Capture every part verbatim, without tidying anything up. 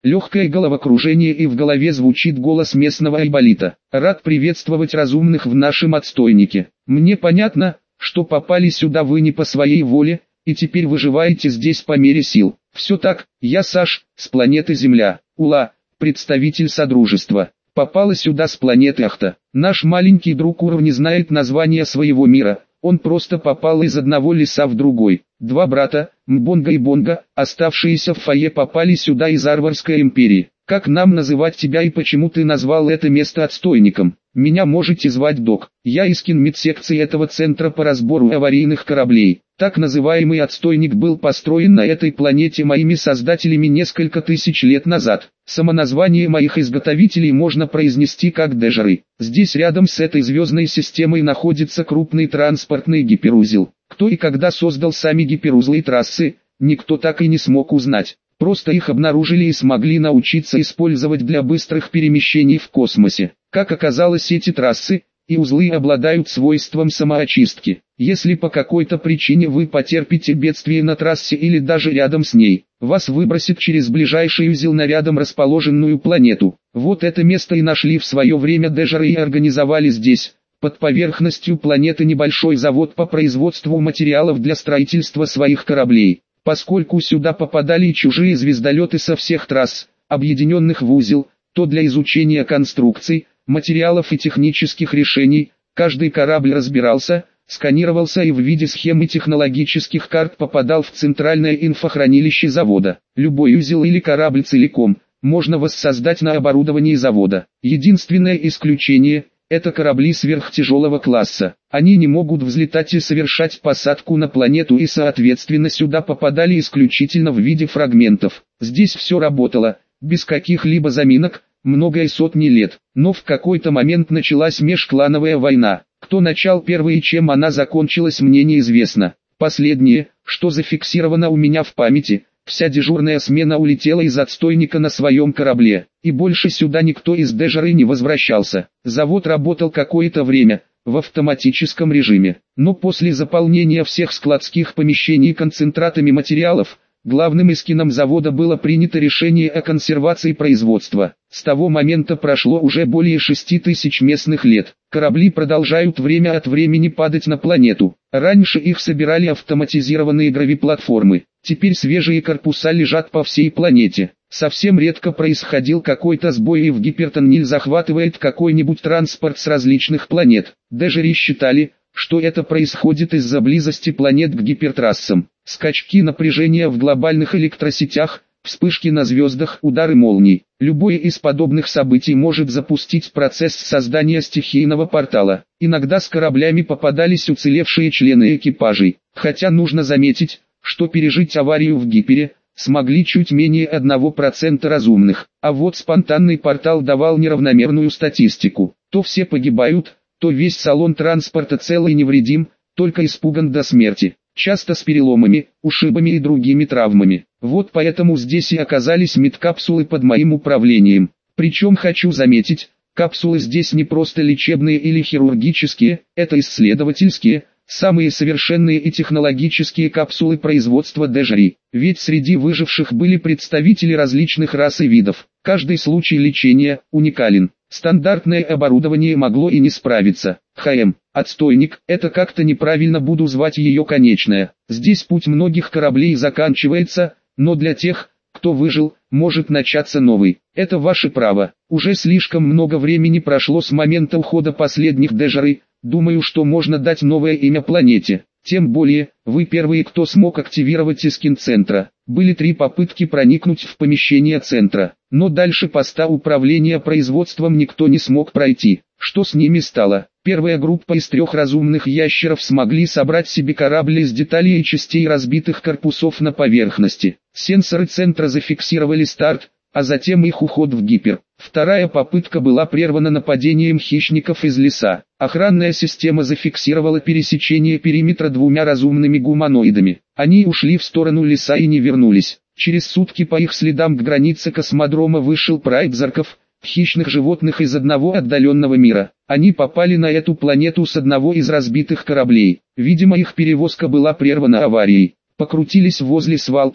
легкое головокружение и в голове звучит голос местного айболита. Рад приветствовать разумных в нашем отстойнике. Мне понятно, что попали сюда вы не по своей воле, и теперь выживаете здесь по мере сил. Все так, я Саш, с планеты Земля, Ула, представитель Содружества. Попала сюда с планеты Ахта. Наш маленький друг Уров не знает названия своего мира, он просто попал из одного леса в другой. Два брата, Мбонга и Бонга, оставшиеся в фойе, попали сюда из Арварской империи. Как нам называть тебя и почему ты назвал это место отстойником? Меня можете звать Док. Я из кинмедсекции этого центра по разбору аварийных кораблей. Так называемый отстойник был построен на этой планете моими создателями несколько тысяч лет назад. Самоназвание моих изготовителей можно произнести как Дежеры. Здесь рядом с этой звездной системой находится крупный транспортный гиперузел. Кто и когда создал сами гиперузлы и трассы, никто так и не смог узнать. Просто их обнаружили и смогли научиться использовать для быстрых перемещений в космосе. Как оказалось, эти трассы и узлы обладают свойством самоочистки. Если по какой-то причине вы потерпите бедствие на трассе или даже рядом с ней, вас выбросит через ближайший узел на рядом расположенную планету. Вот это место и нашли в свое время Дежеры и организовали здесь, под поверхностью планеты, небольшой завод по производству материалов для строительства своих кораблей. Поскольку сюда попадали и чужие звездолеты со всех трасс, объединенных в узел, то для изучения конструкций, материалов и технических решений, каждый корабль разбирался, сканировался и в виде схем и технологических карт попадал в центральное инфохранилище завода. Любой узел или корабль целиком можно воссоздать на оборудовании завода. Единственное исключение – это корабли сверхтяжелого класса. Они не могут взлетать и совершать посадку на планету и соответственно сюда попадали исключительно в виде фрагментов. Здесь все работало, без каких-либо заминок, многое сотни лет. Но в какой-то момент началась межклановая война. Кто начал первой и чем она закончилась, мне неизвестно. Последнее, что зафиксировано у меня в памяти, вся дежурная смена улетела из отстойника на своем корабле, и больше сюда никто из Дежеры не возвращался. Завод работал какое-то время, в автоматическом режиме, но после заполнения всех складских помещений концентратами материалов, главным эскином завода было принято решение о консервации производства. С того момента прошло уже более шести тысяч местных лет. Корабли продолжают время от времени падать на планету. Раньше их собирали автоматизированные гравиплатформы. Теперь свежие корпуса лежат по всей планете. Совсем редко происходил какой-то сбой и в гипертоннель захватывает какой-нибудь транспорт с различных планет. Дежери считали, что это происходит из-за близости планет к гипертрассам. Скачки напряжения в глобальных электросетях, вспышки на звездах, удары молний. Любое из подобных событий может запустить процесс создания стихийного портала. Иногда с кораблями попадались уцелевшие члены экипажей. Хотя нужно заметить, что пережить аварию в гипере смогли чуть менее одного процента разумных. А вот спонтанный портал давал неравномерную статистику. То все погибают, то весь салон транспорта цел и невредим, только испуган до смерти. Часто с переломами, ушибами и другими травмами. Вот поэтому здесь и оказались медкапсулы под моим управлением. Причем хочу заметить, капсулы здесь не просто лечебные или хирургические, это исследовательские, самые совершенные и технологические капсулы производства Дежери. Ведь среди выживших были представители различных рас и видов. Каждый случай лечения уникален. Стандартное оборудование могло и не справиться. ХМ, отстойник, это как-то неправильно буду звать ее конечное. Здесь путь многих кораблей заканчивается, но для тех, кто выжил, может начаться новый. Это ваше право. Уже слишком много времени прошло с момента ухода последних Дежеры, думаю, что можно дать новое имя планете. Тем более, вы первые, кто смог активировать эскин центра. Были три попытки проникнуть в помещение центра, но дальше поста управления производством никто не смог пройти. Что с ними стало? Первая группа из трех разумных ящеров смогли собрать себе корабль из деталей и частей разбитых корпусов на поверхности. Сенсоры центра зафиксировали старт, а затем их уход в гипер. Вторая попытка была прервана нападением хищников из леса. Охранная система зафиксировала пересечение периметра двумя разумными гуманоидами. Они ушли в сторону леса и не вернулись. Через сутки по их следам к границе космодрома вышел прайд Зарков, хищных животных из одного отдаленного мира. Они попали на эту планету с одного из разбитых кораблей. Видимо, их перевозка была прервана аварией. Покрутились возле свалки,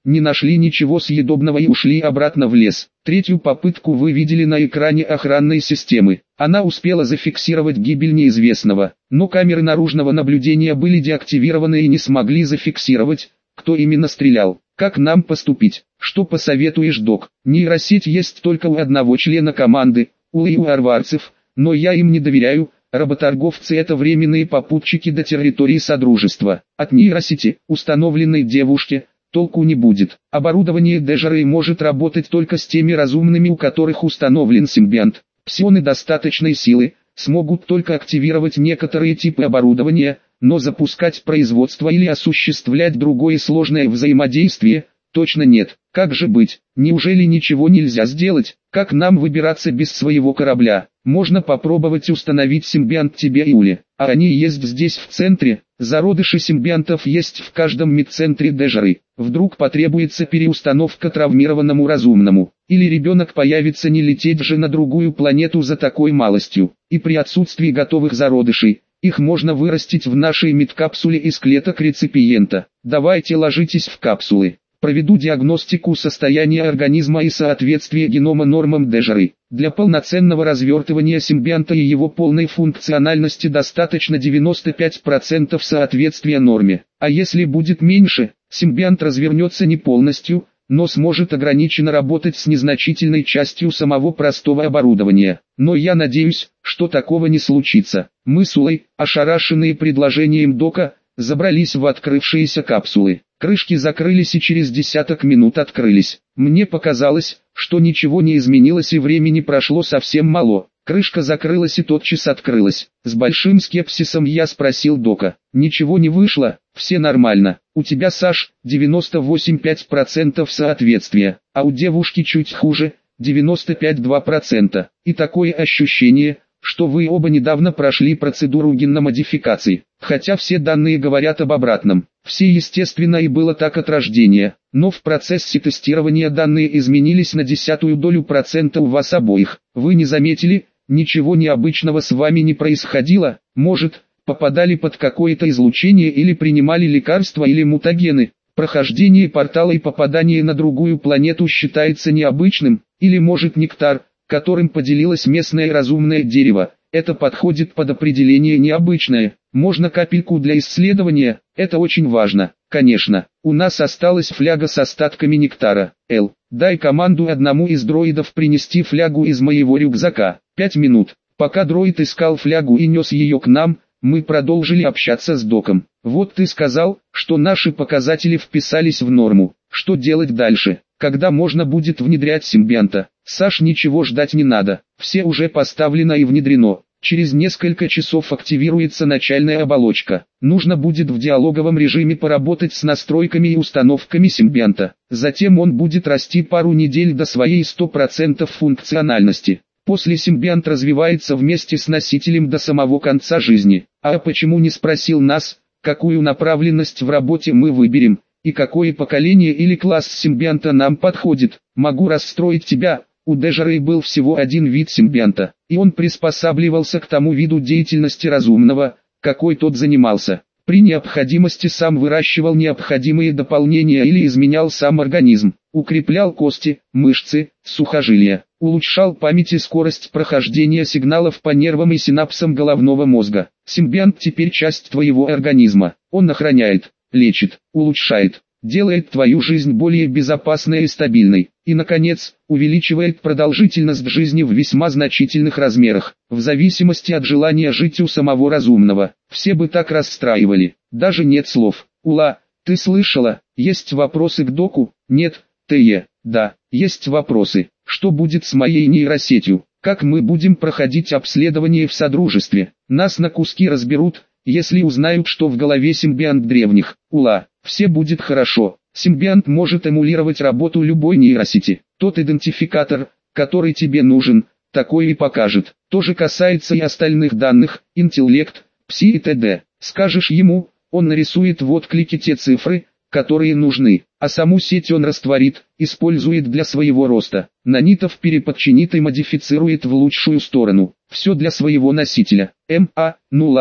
не нашли ничего съедобного и ушли обратно в лес. Третью попытку вы видели на экране охранной системы. Она успела зафиксировать гибель неизвестного, но камеры наружного наблюдения были деактивированы и не смогли зафиксировать, кто именно стрелял. Как нам поступить? Что посоветуешь, док? Нейросеть есть только у одного члена команды, у и у арварцев, но я им не доверяю. Работорговцы — это временные попутчики до территории Содружества. От нейросети, установленной девушке, толку не будет. Оборудование Дежерей может работать только с теми разумными, у которых установлен симбионт. Псионы достаточной силы смогут только активировать некоторые типы оборудования, но запускать производство или осуществлять другое сложное взаимодействие точно нет. Как же быть? Неужели ничего нельзя сделать? Как нам выбираться без своего корабля? Можно попробовать установить симбионт тебе и Уле. А они есть здесь в центре. Зародыши симбионтов есть в каждом медцентре Дежеры. Вдруг потребуется переустановка травмированному разумному. Или ребенок появится, не лететь же на другую планету за такой малостью. И при отсутствии готовых зародышей, их можно вырастить в нашей медкапсуле из клеток реципиента. Давайте ложитесь в капсулы. Проведу диагностику состояния организма и соответствия генома нормам Дежеры. Для полноценного развертывания симбионта и его полной функциональности достаточно девяносто пять процентов соответствия норме. А если будет меньше, симбионт развернется не полностью, но сможет ограниченно работать с незначительной частью самого простого оборудования. Но я надеюсь, что такого не случится. Мы с Улой, ошарашенные предложением дока, забрались в открывшиеся капсулы. Крышки закрылись и через десяток минут открылись. Мне показалось, что ничего не изменилось и времени прошло совсем мало. Крышка закрылась и тотчас открылась. С большим скепсисом я спросил дока. Ничего не вышло, все нормально. У тебя, Саш, девяносто восемь целых пять десятых процента соответствия, а у девушки чуть хуже, девяносто пять целых два процента. И такое ощущение, что вы оба недавно прошли процедуру генномодификации. Хотя все данные говорят об обратном. Все естественно и было так от рождения, но в процессе тестирования данные изменились на десятую долю процента у вас обоих. Вы не заметили, ничего необычного с вами не происходило? Может, попадали под какое-то излучение или принимали лекарства или мутагены? Прохождение портала и попадание на другую планету считается необычным? Или может нектар, которым поделилось местное разумное дерево, это подходит под определение необычное? Можно капельку для исследования? Это очень важно. Конечно, у нас осталась фляга с остатками нектара. Эл, дай команду одному из дроидов принести флягу из моего рюкзака. Пять минут. Пока дроид искал флягу и нес ее к нам, мы продолжили общаться с доком. Вот ты сказал, что наши показатели вписались в норму. Что делать дальше? Когда можно будет внедрять симбионта? Саш, ничего ждать не надо. Все уже поставлено и внедрено. Через несколько часов активируется начальная оболочка. Нужно будет в диалоговом режиме поработать с настройками и установками симбионта. Затем он будет расти пару недель до своей сто процентов функциональности. После симбионт развивается вместе с носителем до самого конца жизни. А почему не спросил нас, какую направленность в работе мы выберем, и какое поколение или класс симбионта нам подходит? Могу расстроить тебя. У Дежерей был всего один вид симбионта, и он приспосабливался к тому виду деятельности разумного, какой тот занимался. При необходимости сам выращивал необходимые дополнения или изменял сам организм, укреплял кости, мышцы, сухожилия, улучшал память и скорость прохождения сигналов по нервам и синапсам головного мозга. Симбионт теперь часть твоего организма, он охраняет, лечит, улучшает, делает твою жизнь более безопасной и стабильной, и, наконец, увеличивает продолжительность жизни в весьма значительных размерах, в зависимости от желания жить у самого разумного. Все бы так расстраивали, даже нет слов. Ула, ты слышала, есть вопросы к доку? Нет, Т.Е. Да, есть вопросы. Что будет с моей нейросетью? Как мы будем проходить обследование в Содружестве? Нас на куски разберут, если узнают, что в голове симбионт древних. Ула, все будет хорошо. Симбионт может эмулировать работу любой нейросети. Тот идентификатор, который тебе нужен, такой и покажет. То же касается и остальных данных, интеллект, пси и т.д. Скажешь ему, он нарисует в отклике те цифры, которые нужны, а саму сеть он растворит, использует для своего роста. Нанитов переподчинит и модифицирует в лучшую сторону. Все для своего носителя. М. А. Ну ладно,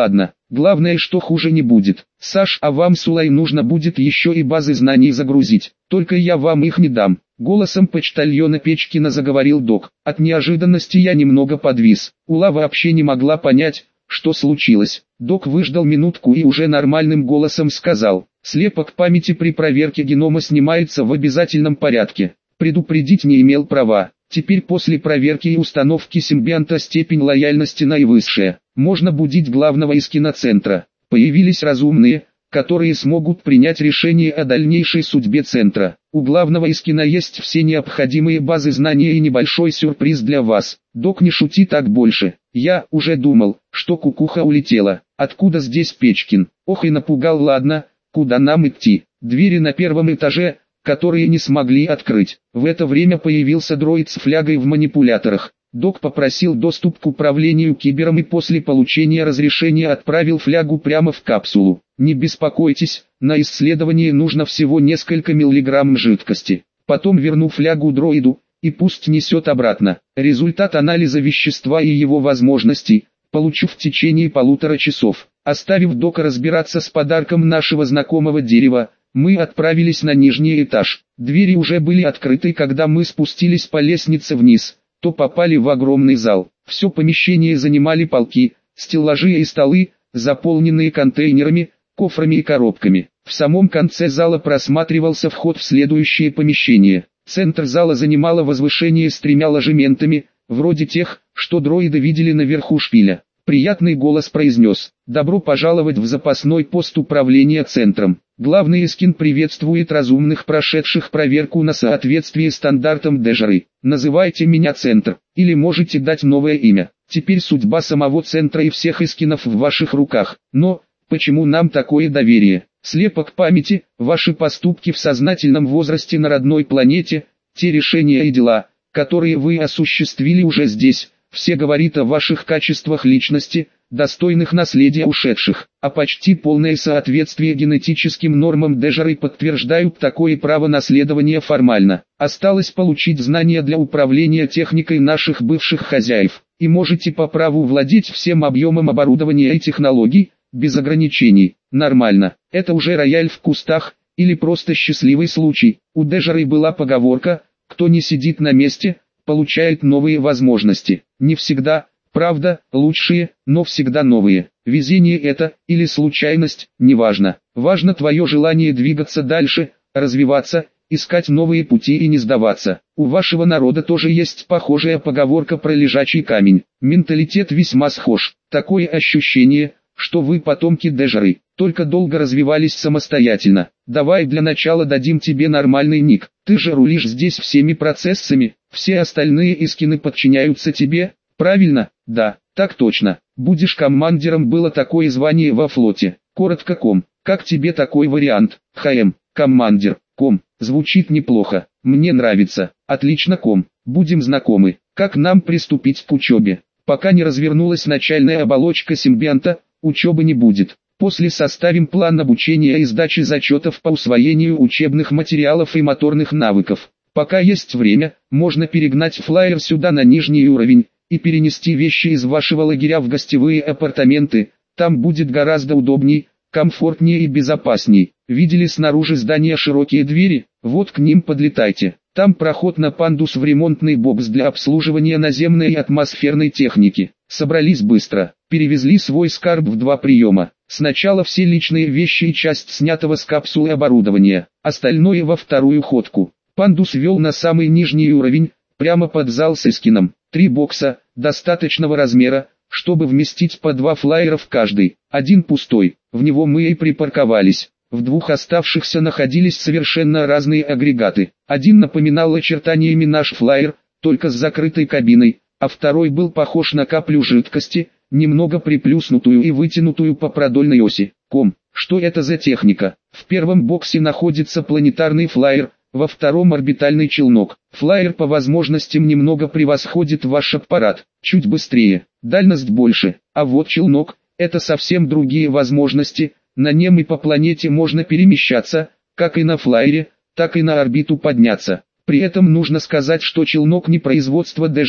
Главное, что хуже не будет. Саш, а вам, Сулай, нужно будет еще и базы знаний загрузить. Только я вам их не дам. Голосом почтальона Печкина заговорил док. От неожиданности я немного подвис. Ула вообще не могла понять, что случилось. Док выждал минутку и уже нормальным голосом сказал: слепок памяти при проверке генома снимается в обязательном порядке. Предупредить не имел права. Теперь после проверки и установки симбионта степень лояльности наивысшая. Можно будить главного из киноцентра. Появились разумные, которые смогут принять решение о дальнейшей судьбе центра. У главного из кино есть все необходимые базы знаний и небольшой сюрприз для вас. Док, не шути так больше. Я уже думал, что кукуха улетела. Откуда здесь Печкин? Ох и напугал. Ладно, куда нам идти? Двери на первом этаже, которые не смогли открыть. В это время появился дроид с флягой в манипуляторах. Док попросил доступ к управлению кибером и после получения разрешения отправил флягу прямо в капсулу. Не беспокойтесь, на исследование нужно всего несколько миллиграмм жидкости. Потом верну флягу дроиду, и пусть несет обратно. Результат анализа вещества и его возможностей получу в течение полутора часов. Оставив Дока разбираться с подарком нашего знакомого дерева, мы отправились на нижний этаж. Двери уже были открыты, когда мы спустились по лестнице вниз, то попали в огромный зал. Все помещение занимали полки, стеллажи и столы, заполненные контейнерами, кофрами и коробками. В самом конце зала просматривался вход в следующее помещение. Центр зала занимало возвышение с тремя ложементами, вроде тех, что дроиды видели наверху шпиля. Приятный голос произнес: «Добро пожаловать в запасной пост управления центром. Главный Искин приветствует разумных, прошедших проверку на соответствие стандартам Дежары. Называйте меня Центр, или можете дать новое имя. Теперь судьба самого Центра и всех Искинов в ваших руках. Но, почему нам такое доверие? Слепок памяти, ваши поступки в сознательном возрасте на родной планете, те решения и дела, которые вы осуществили уже здесь, все говорит о ваших качествах личности, достойных наследия ушедших, а почти полное соответствие генетическим нормам Дежары подтверждают такое право наследования формально. Осталось получить знания для управления техникой наших бывших хозяев, и можете по праву владеть всем объемом оборудования и технологий, без ограничений. Нормально. Это уже рояль в кустах, или просто счастливый случай. У Дежары была поговорка: кто не сидит на месте, получает новые возможности. Не всегда, правда, лучшие, но всегда новые. Везение это, или случайность, неважно. Важно твое желание двигаться дальше, развиваться, искать новые пути и не сдаваться. У вашего народа тоже есть похожая поговорка про лежачий камень. Менталитет весьма схож. Такое ощущение, что вы потомки Дежары, только долго развивались самостоятельно. Давай для начала дадим тебе нормальный ник. Ты же рулишь здесь всеми процессами, все остальные Искины подчиняются тебе, правильно? Да, так точно. Будешь командиром, было такое звание во флоте. Коротко ком. Как тебе такой вариант? ХМ, командир, ком. Звучит неплохо, мне нравится. Отлично, ком. Будем знакомы. Как нам приступить к учебе? Пока не развернулась начальная оболочка симбионта, учебы не будет. После составим план обучения и сдачи зачетов по усвоению учебных материалов и моторных навыков. Пока есть время, можно перегнать флайер сюда на нижний уровень, и перенести вещи из вашего лагеря в гостевые апартаменты. Там будет гораздо удобней, комфортнее и безопасней. Видели снаружи здания широкие двери? Вот к ним подлетайте. Там проход на пандус в ремонтный бокс для обслуживания наземной и атмосферной техники. Собрались быстро, перевезли свой скарб в два приема. Сначала все личные вещи и часть снятого с капсулы оборудования, остальное во вторую ходку. Пандус вел на самый нижний уровень, прямо под зал с Искином. Три бокса, достаточного размера, чтобы вместить по два флайера в каждый. Один пустой, в него мы и припарковались. В двух оставшихся находились совершенно разные агрегаты. Один напоминал очертаниями наш флайер, только с закрытой кабиной, а второй был похож на каплю жидкости, немного приплюснутую и вытянутую по продольной оси. Ком, что это за техника? В первом боксе находится планетарный флайер, во втором орбитальный челнок. Флайер по возможностям немного превосходит ваш аппарат, чуть быстрее, дальность больше, а вот челнок – это совсем другие возможности. На нем и по планете можно перемещаться, как и на флайере, так и на орбиту подняться. При этом нужно сказать, что челнок не производство Дежары,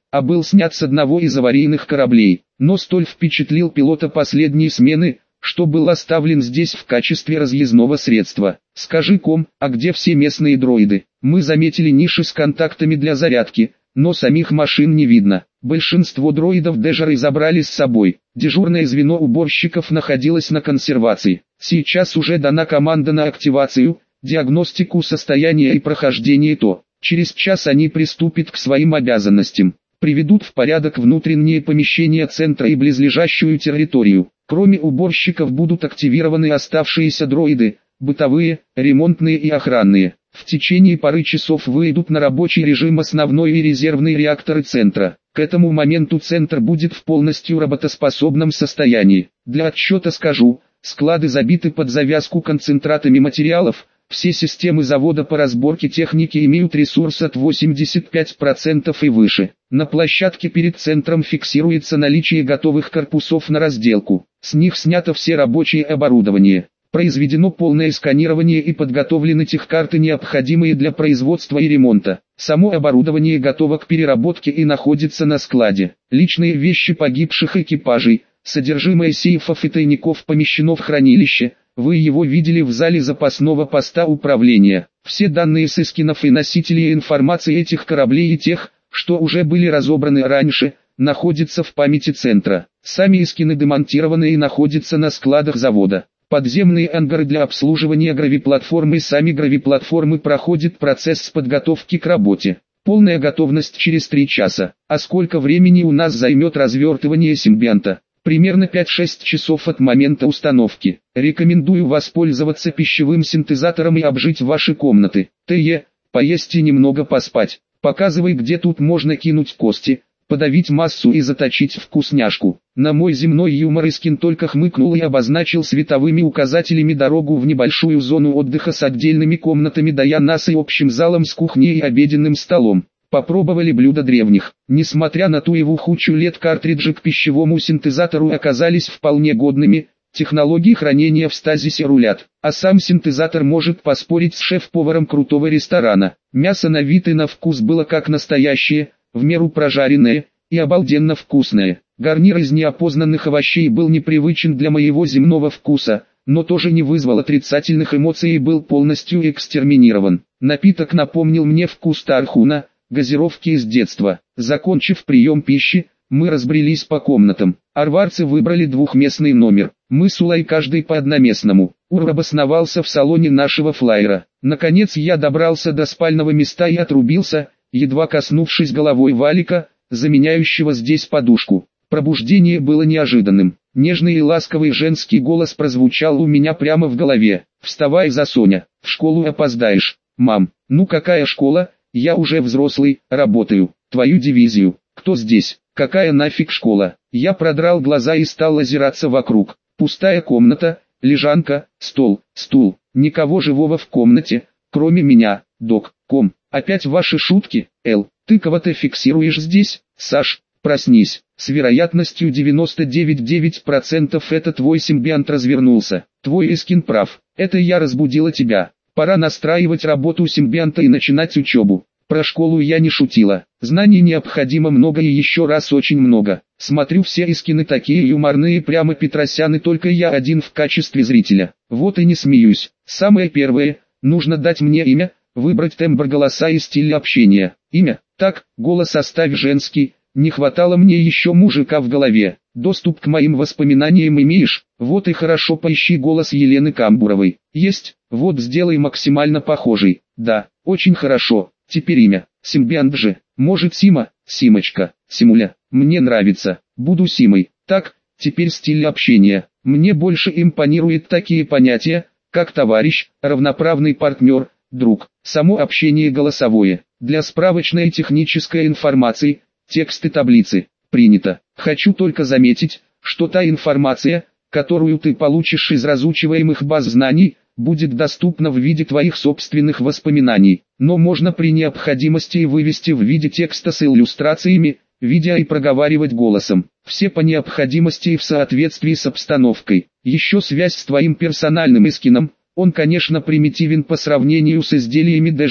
а был снят с одного из аварийных кораблей, но столь впечатлил пилота последней смены, что был оставлен здесь в качестве разъездного средства. Скажи, ком, а где все местные дроиды? Мы заметили ниши с контактами для зарядки, но самих машин не видно. Большинство дроидов Дежеры забрали с собой. Дежурное звено уборщиков находилось на консервации. Сейчас уже дана команда на активацию, диагностику состояния и прохождение ТО. Через час они приступят к своим обязанностям. Приведут в порядок внутренние помещения центра и близлежащую территорию. Кроме уборщиков будут активированы оставшиеся дроиды, бытовые, ремонтные и охранные. В течение пары часов выйдут на рабочий режим основной и резервные реакторы центра. К этому моменту центр будет в полностью работоспособном состоянии. Для отсчета скажу, склады забиты под завязку концентратами материалов, все системы завода по разборке техники имеют ресурс от восемьдесят пять процентов и выше. На площадке перед центром фиксируется наличие готовых корпусов на разделку. С них снято все рабочее оборудование. Произведено полное сканирование и подготовлены техкарты, необходимые для производства и ремонта. Само оборудование готово к переработке и находится на складе. Личные вещи погибших экипажей, содержимое сейфов и тайников помещено в хранилище. Вы его видели в зале запасного поста управления. Все данные с эскинов и носителей информации этих кораблей и тех, что уже были разобраны раньше, находятся в памяти центра. Сами эскины демонтированы и находятся на складах завода. Подземные ангары для обслуживания гравиплатформы. Сами гравиплатформы проходят процесс подготовки к работе. Полная готовность через три часа. А сколько времени у нас займет развертывание симбионта? Примерно пять-шесть часов от момента установки. Рекомендую воспользоваться пищевым синтезатором и обжить ваши комнаты. Т.Е. Поесть и немного поспать. Показывай, где тут можно кинуть кости, подавить массу и заточить вкусняшку. На мой земной юмор Искин только хмыкнул и обозначил световыми указателями дорогу в небольшую зону отдыха с отдельными комнатами Даяна и общим залом с кухней и обеденным столом. Попробовали блюда древних. Несмотря на ту его кучу лет, картриджи к пищевому синтезатору оказались вполне годными. Технологии хранения в стазисе рулят, а сам синтезатор может поспорить с шеф-поваром крутого ресторана. Мясо на вид и на вкус было как настоящее, в меру прожаренное, и обалденно вкусное. Гарнир из неопознанных овощей был непривычен для моего земного вкуса, но тоже не вызвал отрицательных эмоций и был полностью экстерминирован. Напиток напомнил мне вкус тархуна, газировки из детства. Закончив прием пищи, мы разбрелись по комнатам. Арварцы выбрали двухместный номер. Мы с Улай каждый по одноместному. Ур обосновался в салоне нашего флайера. Наконец я добрался до спального места и отрубился, едва коснувшись головой валика, заменяющего здесь подушку. Пробуждение было неожиданным. Нежный и ласковый женский голос прозвучал у меня прямо в голове. «Вставай, Засоня, в школу опоздаешь». «Мам, ну какая школа? Я уже взрослый, работаю. Твою дивизию. Кто здесь? Какая нафиг школа?» Я продрал глаза и стал озираться вокруг. Пустая комната, лежанка, стол, стул. Никого живого в комнате, кроме меня. Док, ком, опять ваши шутки? Эл, ты кого-то фиксируешь здесь? Саш, проснись. С вероятностью девяносто девять целых девять десятых процента это твой симбионт развернулся. Твой Искин прав. Это я разбудила тебя. Пора настраивать работу симбионта и начинать учебу. Про школу я не шутила. Знаний необходимо много и еще раз очень много. Смотрю, все Искины такие юморные, прямо Петросяны, только я один в качестве зрителя. Вот и не смеюсь. Самое первое, нужно дать мне имя, выбрать тембр голоса и стиль общения. Имя? Так, голос оставь женский. Не хватало мне еще мужика в голове. Доступ к моим воспоминаниям имеешь? Вот и хорошо, поищи голос Елены Камбуровой. Есть, вот сделай максимально похожий. Да, очень хорошо. Теперь имя. Симбионт же. Может Сима, Симочка, Симуля. Мне нравится. Буду Симой. Так, теперь стиль общения. Мне больше импонируют такие понятия, как товарищ, равноправный партнер, друг. Само общение голосовое. Для справочной технической информации, тексты таблицы. Принято. Хочу только заметить, что та информация, которую ты получишь из разучиваемых баз знаний, будет доступна в виде твоих собственных воспоминаний, но можно при необходимости и вывести в виде текста с иллюстрациями, видео и проговаривать голосом. Все по необходимости и в соответствии с обстановкой. Еще связь с твоим персональным Искином, он, конечно, примитивен по сравнению с изделиями Дежеры,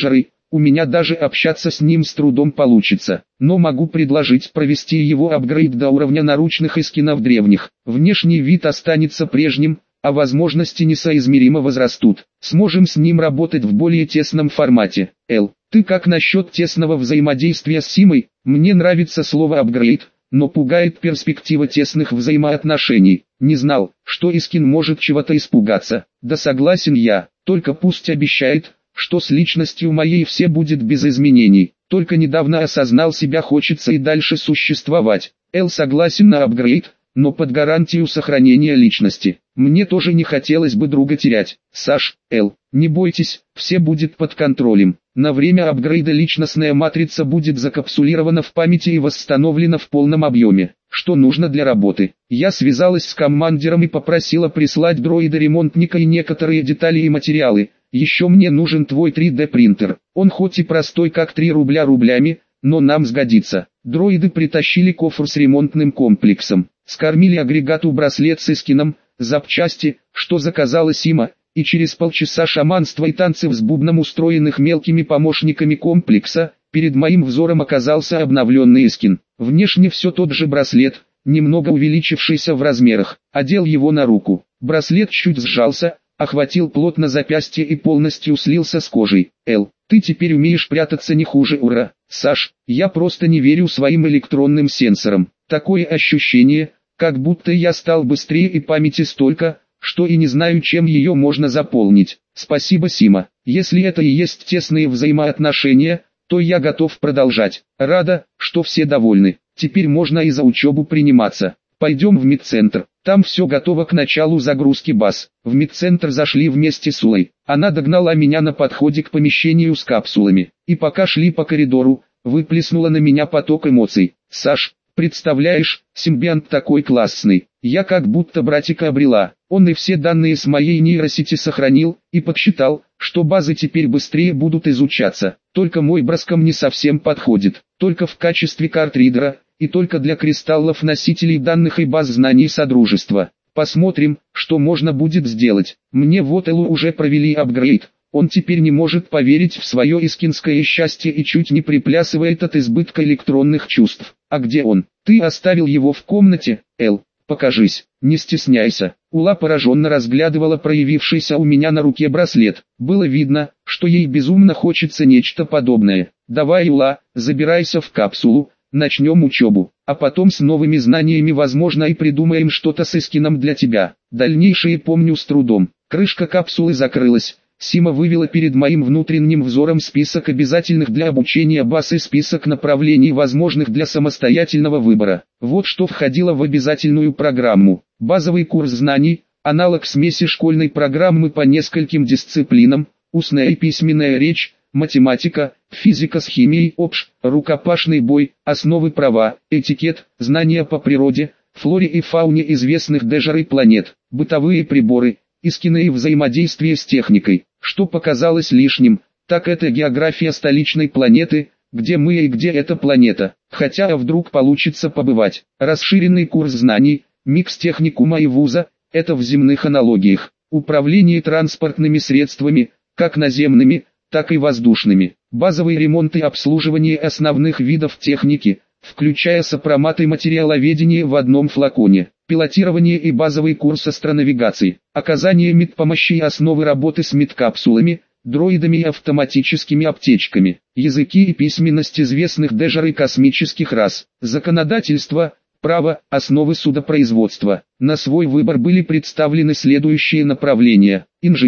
у меня даже общаться с ним с трудом получится. Но могу предложить провести его апгрейд до уровня наручных эскинов древних. Внешний вид останется прежним, а возможности несоизмеримо возрастут. Сможем с ним работать в более тесном формате. Л. Ты как насчет тесного взаимодействия с Симой? Мне нравится слово апгрейд, но пугает перспектива тесных взаимоотношений. Не знал, что Искин может чего-то испугаться. Да согласен я, только пусть обещает, что с личностью моей все будет без изменений. Только недавно осознал себя, хочется и дальше существовать. Л согласен на апгрейд, но под гарантию сохранения личности. Мне тоже не хотелось бы друга терять. Саш, Л, не бойтесь, все будет под контролем. На время апгрейда личностная матрица будет закапсулирована в памяти и восстановлена в полном объеме. Что нужно для работы? Я связалась с командиром и попросила прислать дроида-ремонтника и некоторые детали и материалы. Еще мне нужен твой три дэ принтер. Он хоть и простой как три рубля рублями, но нам сгодится. Дроиды притащили кофр с ремонтным комплексом. Скормили агрегату браслет с эскином, запчасти, что заказала Сима, и через полчаса шаманства и танцев с бубном, устроенных мелкими помощниками комплекса, перед моим взором оказался обновленный эскин. Внешне все тот же браслет, немного увеличившийся в размерах. Одел его на руку. Браслет чуть сжался, охватил плотно запястье и полностью слился с кожей. Эл, ты теперь умеешь прятаться не хуже Ура. Саш, я просто не верю своим электронным сенсорам. Такое ощущение, как будто я стал быстрее и памяти столько, что и не знаю, чем ее можно заполнить. Спасибо, Сима. Если это и есть тесные взаимоотношения, то я готов продолжать. Рада, что все довольны. Теперь можно и за учебу приниматься. Пойдем в медцентр. Там все готово к началу загрузки баз. В медцентр зашли вместе с Улой. Она догнала меня на подходе к помещению с капсулами. И пока шли по коридору, выплеснула на меня поток эмоций. Саш, представляешь, симбионт такой классный. Я как будто братика обрела. Он и все данные с моей нейросети сохранил, и подсчитал, что базы теперь быстрее будут изучаться. Только мой браском не совсем подходит. Только в качестве картридера, и только для кристаллов носителей данных и баз знаний Содружества. Посмотрим, что можно будет сделать. Мне вот Элу уже провели апгрейд. Он теперь не может поверить в свое искинское счастье и чуть не приплясывает от избытка электронных чувств. А где он? Ты оставил его в комнате, Эл? Покажись, не стесняйся. Ула пораженно разглядывала проявившийся у меня на руке браслет. Было видно, что ей безумно хочется нечто подобное. Давай, Ула, забирайся в капсулу, начнем учебу, а потом с новыми знаниями возможно и придумаем что-то с эскином для тебя. Дальнейшее помню с трудом. Крышка капсулы закрылась. Сима вывела перед моим внутренним взором список обязательных для обучения баз и список направлений, возможных для самостоятельного выбора. Вот что входило в обязательную программу. Базовый курс знаний, аналог смеси школьной программы по нескольким дисциплинам, устная и письменная речь, математика, физика с химией, общ, рукопашный бой, основы права, этикет, знания по природе, флоре и фауне известных дежерей планет, бытовые приборы, эскины и взаимодействие с техникой. Что показалось лишним, так это география столичной планеты, где мы и где эта планета, хотя а вдруг получится побывать. Расширенный курс знаний, микс техникума и вуза, это в земных аналогиях. Управление транспортными средствами, как наземными, так и воздушными. Базовый ремонт и обслуживание основных видов техники, включая сопромат и материаловедение в одном флаконе. Пилотирование и базовый курс астронавигации. Оказание медпомощи и основы работы с медкапсулами, дроидами и автоматическими аптечками. Языки и письменность известных дежерей космических рас. Законодательство, право, основы судопроизводства. На свой выбор были представлены следующие направления.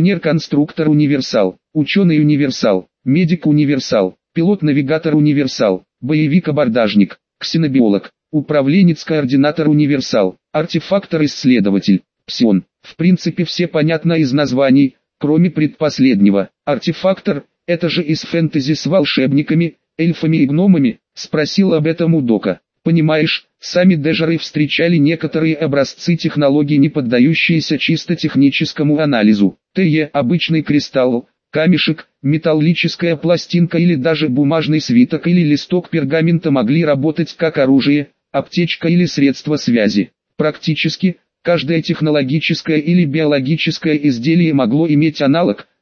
Инженер-конструктор-универсал, ученый-универсал, медик-универсал, пилот-навигатор-универсал, боевик-абордажник, ксенобиолог, управленец-координатор-универсал, артефактор-исследователь, псион. В принципе все понятно из названий, кроме предпоследнего. Артефактор, это же из фэнтези с волшебниками, эльфами и гномами, спросил об этом у Дока. Понимаешь, сами дежеры встречали некоторые образцы технологий, не поддающиеся чисто техническому анализу. ТЕ – обычный кристалл, камешек, металлическая пластинка или даже бумажный свиток или листок пергамента могли работать как оружие, аптечка или средство связи. Практически, каждое технологическое или биологическое изделие могло иметь аналог,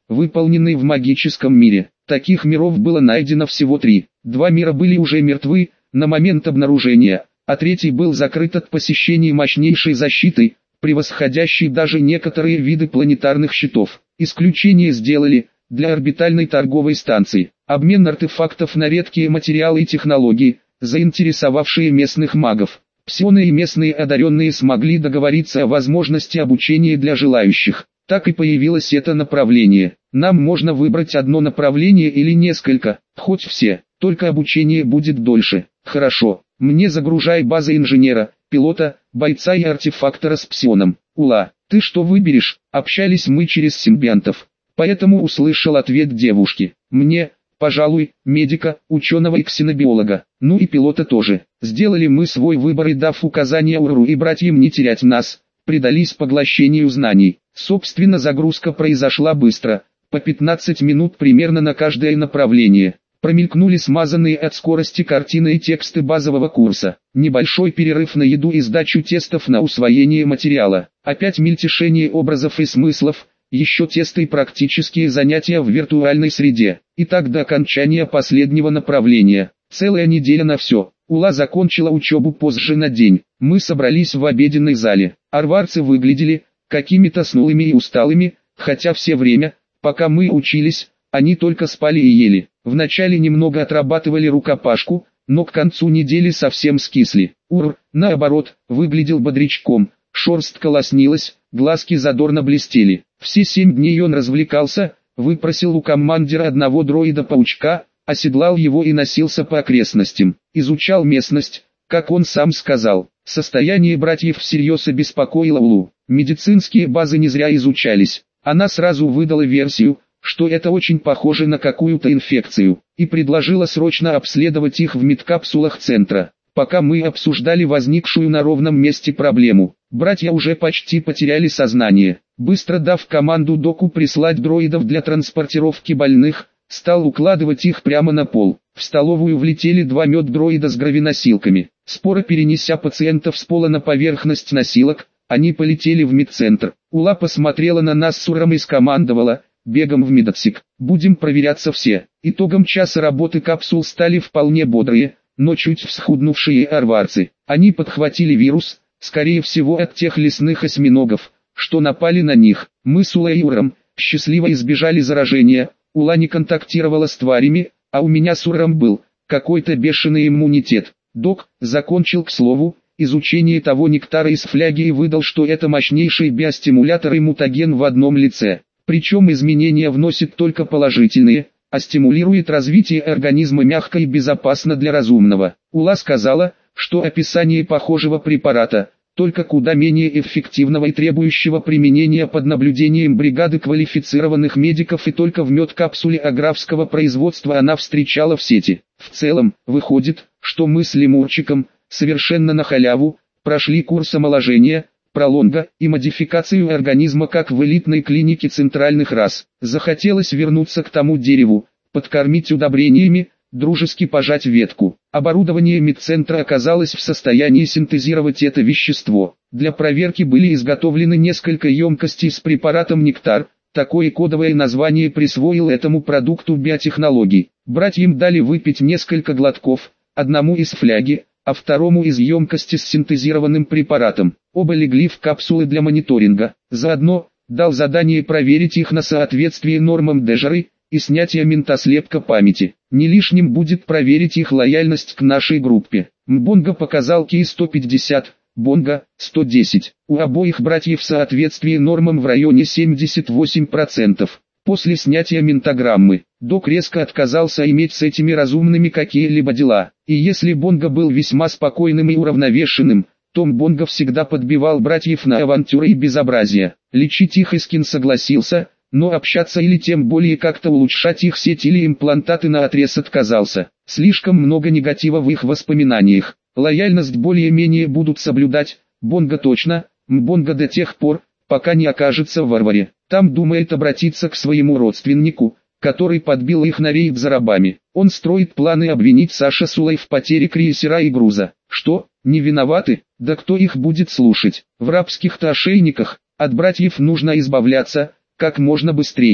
выполненный в магическом мире. Таких миров было найдено всего три. Два мира были уже мертвы на момент обнаружения, а третий был закрыт от посещения мощнейшей защитой, превосходящей даже некоторые виды планетарных щитов. Исключение сделали для орбитальной торговой станции. Обмен артефактов на редкие материалы и технологии, заинтересовавшие местных магов. Псионы и местные одаренные смогли договориться о возможности обучения для желающих. Так и появилось это направление. Нам можно выбрать одно направление или несколько, хоть все, только обучение будет дольше. Хорошо, мне загружай базы инженера, пилота, бойца и артефактора с псионом. Ула, ты что выберешь? Общались мы через симбионтов, поэтому услышал ответ девушки. Мне, пожалуй, медика, ученого и ксенобиолога, ну и пилота тоже. Сделали мы свой выбор и, дав указания Уру и братьям не терять нас, предались поглощению знаний. Собственно, загрузка произошла быстро, по пятнадцать минут примерно на каждое направление. Промелькнули смазанные от скорости картины и тексты базового курса. Небольшой перерыв на еду и сдачу тестов на усвоение материала. Опять мельтешение образов и смыслов, еще тесты и практические занятия в виртуальной среде. И так до окончания последнего направления. Целая неделя на все. Ула закончила учебу позже на день. Мы собрались в обеденной зале. Арварцы выглядели какими-то снулыми и усталыми, хотя все время, пока мы учились, они только спали и ели. Вначале немного отрабатывали рукопашку, но к концу недели совсем скисли. Ур, наоборот, выглядел бодрячком, шерстка лоснилась, глазки задорно блестели. Все семь дней он развлекался, выпросил у командира одного дроида-паучка, оседлал его и носился по окрестностям. Изучал местность, как он сам сказал. Состояние братьев всерьез обеспокоило Улу. Медицинские базы не зря изучались. Она сразу выдала версию, что это очень похоже на какую-то инфекцию, и предложила срочно обследовать их в медкапсулах центра. Пока мы обсуждали возникшую на ровном месте проблему, братья уже почти потеряли сознание. Быстро дав команду доку прислать дроидов для транспортировки больных, стал укладывать их прямо на пол. В столовую влетели два меддроида с гравиносилками. Споро перенеся пациентов с пола на поверхность носилок, они полетели в медцентр. Ула посмотрела на нас с Уром и скомандовала: бегом в медотсек, будем проверяться все. Итогом часа работы капсул стали вполне бодрые, но чуть всхуднувшие арварцы. Они подхватили вирус, скорее всего от тех лесных осьминогов, что напали на них. Мы с Улой и Уром счастливо избежали заражения. Ула не контактировала с тварями, а у меня с Уром был какой-то бешеный иммунитет. Док закончил, к слову, изучение того нектара из фляги и выдал, что это мощнейший биостимулятор и мутаген в одном лице. Причем изменения вносит только положительные, а стимулирует развитие организма мягко и безопасно для разумного. Ула сказала, что описание похожего препарата, только куда менее эффективного и требующего применения под наблюдением бригады квалифицированных медиков и только в медкапсуле аграфского производства она встречала в сети. В целом, выходит, что мы с Лемурчиком, совершенно на халяву, прошли курс омоложения, пролонга и модификацию организма как в элитной клинике центральных рас. Захотелось вернуться к тому дереву, подкормить удобрениями, дружески пожать ветку. Оборудование медцентра оказалось в состоянии синтезировать это вещество. Для проверки были изготовлены несколько емкостей с препаратом «Нектар», такое кодовое название присвоил этому продукту биотехнологий. Братьям дали выпить несколько глотков, одному из фляги, а второму из емкости с синтезированным препаратом. Оба легли в капсулы для мониторинга. Заодно дал задание проверить их на соответствие нормам Дежеры и снятие ментослепка памяти. Не лишним будет проверить их лояльность к нашей группе. Мбонга показал Кей сто пятьдесят, Бонга – сто десять. У обоих братьев соответствие нормам в районе семьдесят восемь процентов. После снятия ментограммы, док резко отказался иметь с этими разумными какие-либо дела. И если Бонга был весьма спокойным и уравновешенным, то Мбонга всегда подбивал братьев на авантюры и безобразие. Лечить их Искин согласился, но общаться или тем более как-то улучшать их сеть или имплантаты наотрез отказался. Слишком много негатива в их воспоминаниях. Лояльность более-менее будут соблюдать, Бонга точно, Мбонга до тех пор, пока не окажется в Варваре. Там думает обратиться к своему родственнику, который подбил их на рейд за рабами. Он строит планы обвинить Саша Сулай в потере крейсера и груза. Что, не виноваты? Да кто их будет слушать? В рабских-то ошейниках, от братьев нужно избавляться, как можно быстрее.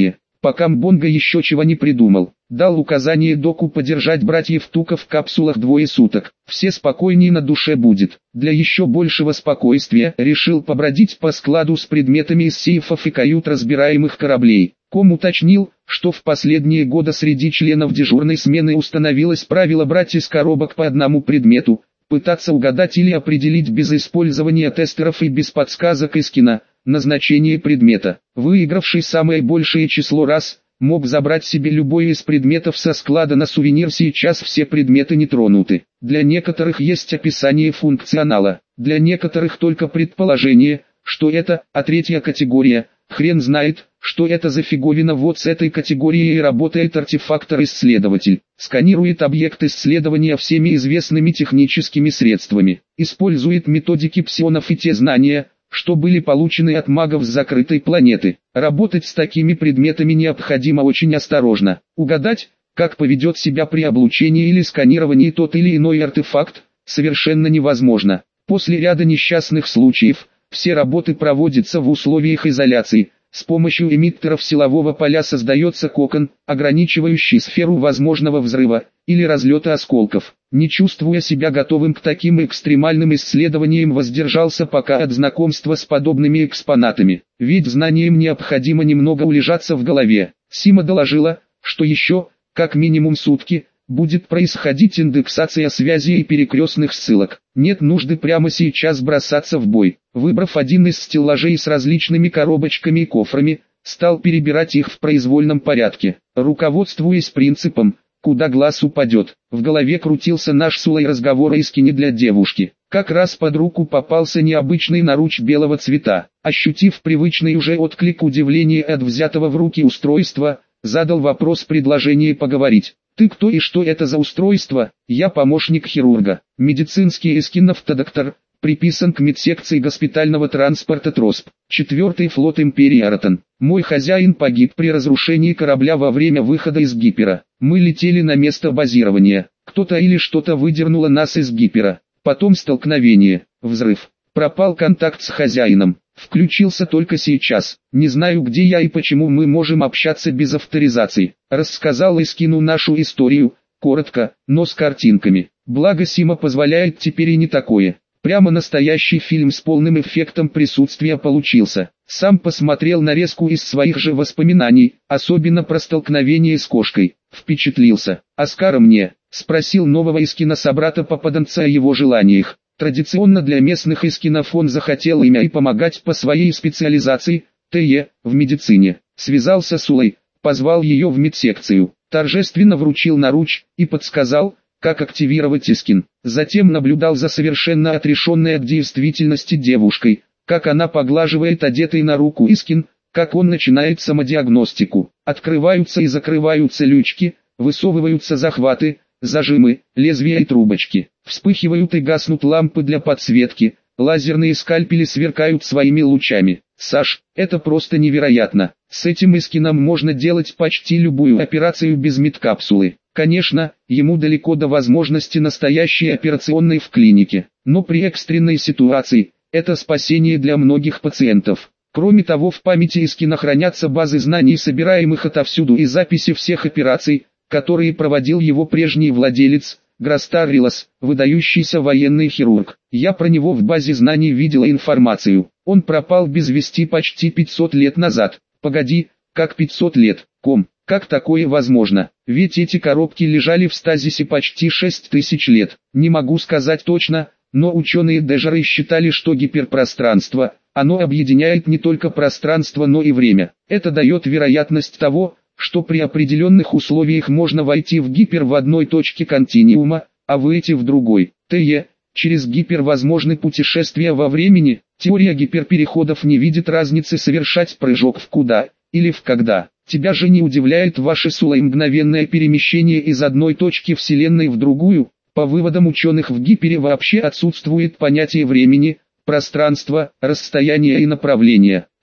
пока Мбонга еще чего не придумал. Дал указание доку подержать братьев Тука в капсулах двое суток. Все спокойнее на душе будет. Для еще большего спокойствия решил побродить по складу с предметами из сейфов и кают разбираемых кораблей. Ком уточнил, что в последние годы среди членов дежурной смены установилось правило брать из коробок по одному предмету, пытаться угадать или определить без использования тестеров и без подсказок из кино назначение предмета. Выигравший самое большее число раз мог забрать себе любой из предметов со склада на сувенир. Сейчас все предметы не тронуты. Для некоторых есть описание функционала, для некоторых только предположение, что это, а третья категория, хрен знает, что это за фиговина. Вот с этой категорией работает артефактор-исследователь. Сканирует объект исследования всеми известными техническими средствами. Использует методики псионов и те знания, что были получены от магов с закрытой планеты. Работать с такими предметами необходимо очень осторожно. Угадать, как поведет себя при облучении или сканировании тот или иной артефакт, совершенно невозможно. После ряда несчастных случаев, все работы проводятся в условиях изоляции. С помощью эмиттеров силового поля создается кокон, ограничивающий сферу возможного взрыва или разлета осколков. Не чувствуя себя готовым к таким экстремальным исследованиям, воздержался пока от знакомства с подобными экспонатами. Ведь знаниям необходимо немного улежаться в голове. Сима доложила, что еще, как минимум сутки, будет происходить индексация связи и перекрестных ссылок. Нет нужды прямо сейчас бросаться в бой. Выбрав один из стеллажей с различными коробочками и кофрами, стал перебирать их в произвольном порядке. Руководствуясь принципом «куда глаз упадет», в голове крутился наш с Улой разговор о Искине для девушки. Как раз под руку попался необычный наруч белого цвета. Ощутив привычный уже отклик удивления от взятого в руки устройства, задал вопрос предложение поговорить. «Ты кто и что это за устройство?» «Я помощник хирурга, медицинский Искин-автодоктор, приписан к медсекции госпитального транспорта Тросп, четвертый флот Империи Аратон. Мой хозяин погиб при разрушении корабля во время выхода из Гипера. Мы летели на место базирования. Кто-то или что-то выдернуло нас из Гипера. Потом столкновение, взрыв. Пропал контакт с хозяином. Включился только сейчас. Не знаю, где я и почему мы можем общаться без авторизации». Рассказал Искину нашу историю, коротко, но с картинками. Благо Сима позволяет теперь и не такое. Прямо настоящий фильм с полным эффектом присутствия получился. Сам посмотрел нарезку из своих же воспоминаний, особенно про столкновение с кошкой. Впечатлился. «Оскара мне?» — спросил нового Искина собрата-попаданца о его желаниях. Традиционно для местных Искинов он захотел имя и помогать по своей специализации, ТЕ, в медицине. Связался с Улой, позвал ее в медсекцию, торжественно вручил наруч и подсказал, как активировать Искин. Затем наблюдал за совершенно отрешенной от действительности девушкой, как она поглаживает одетый на руку Искин, как он начинает самодиагностику. Открываются и закрываются лючки, высовываются захваты, зажимы, лезвия и трубочки. Вспыхивают и гаснут лампы для подсветки, лазерные скальпели сверкают своими лучами. Саш, это просто невероятно. С этим Искином можно делать почти любую операцию без медкапсулы. Конечно, ему далеко до возможности настоящей операционной в клинике, но при экстренной ситуации, это спасение для многих пациентов. Кроме того, в памяти Искина хранятся базы знаний, собираемых отовсюду, и записи всех операций, которые проводил его прежний владелец, Грастар Рилос, выдающийся военный хирург. Я про него в базе знаний видела информацию. Он пропал без вести почти пятьсот лет назад. Погоди, как пятьсот лет, ком, как такое возможно? Ведь эти коробки лежали в стазисе почти шесть тысяч лет. Не могу сказать точно, но ученые-дежеры считали, что гиперпространство, оно объединяет не только пространство, но и время. Это дает вероятность того, что при определенных условиях можно войти в гипер в одной точке континуума, а выйти в другой. ТЕ, через гипер возможны путешествия во времени. Теория гиперпереходов не видит разницы совершать прыжок в куда, или в когда. Тебя же не удивляет ваше с Улой мгновенное перемещение из одной точки Вселенной в другую? По выводам ученых, в гипере вообще отсутствует понятие времени, пространства, расстояния и направления.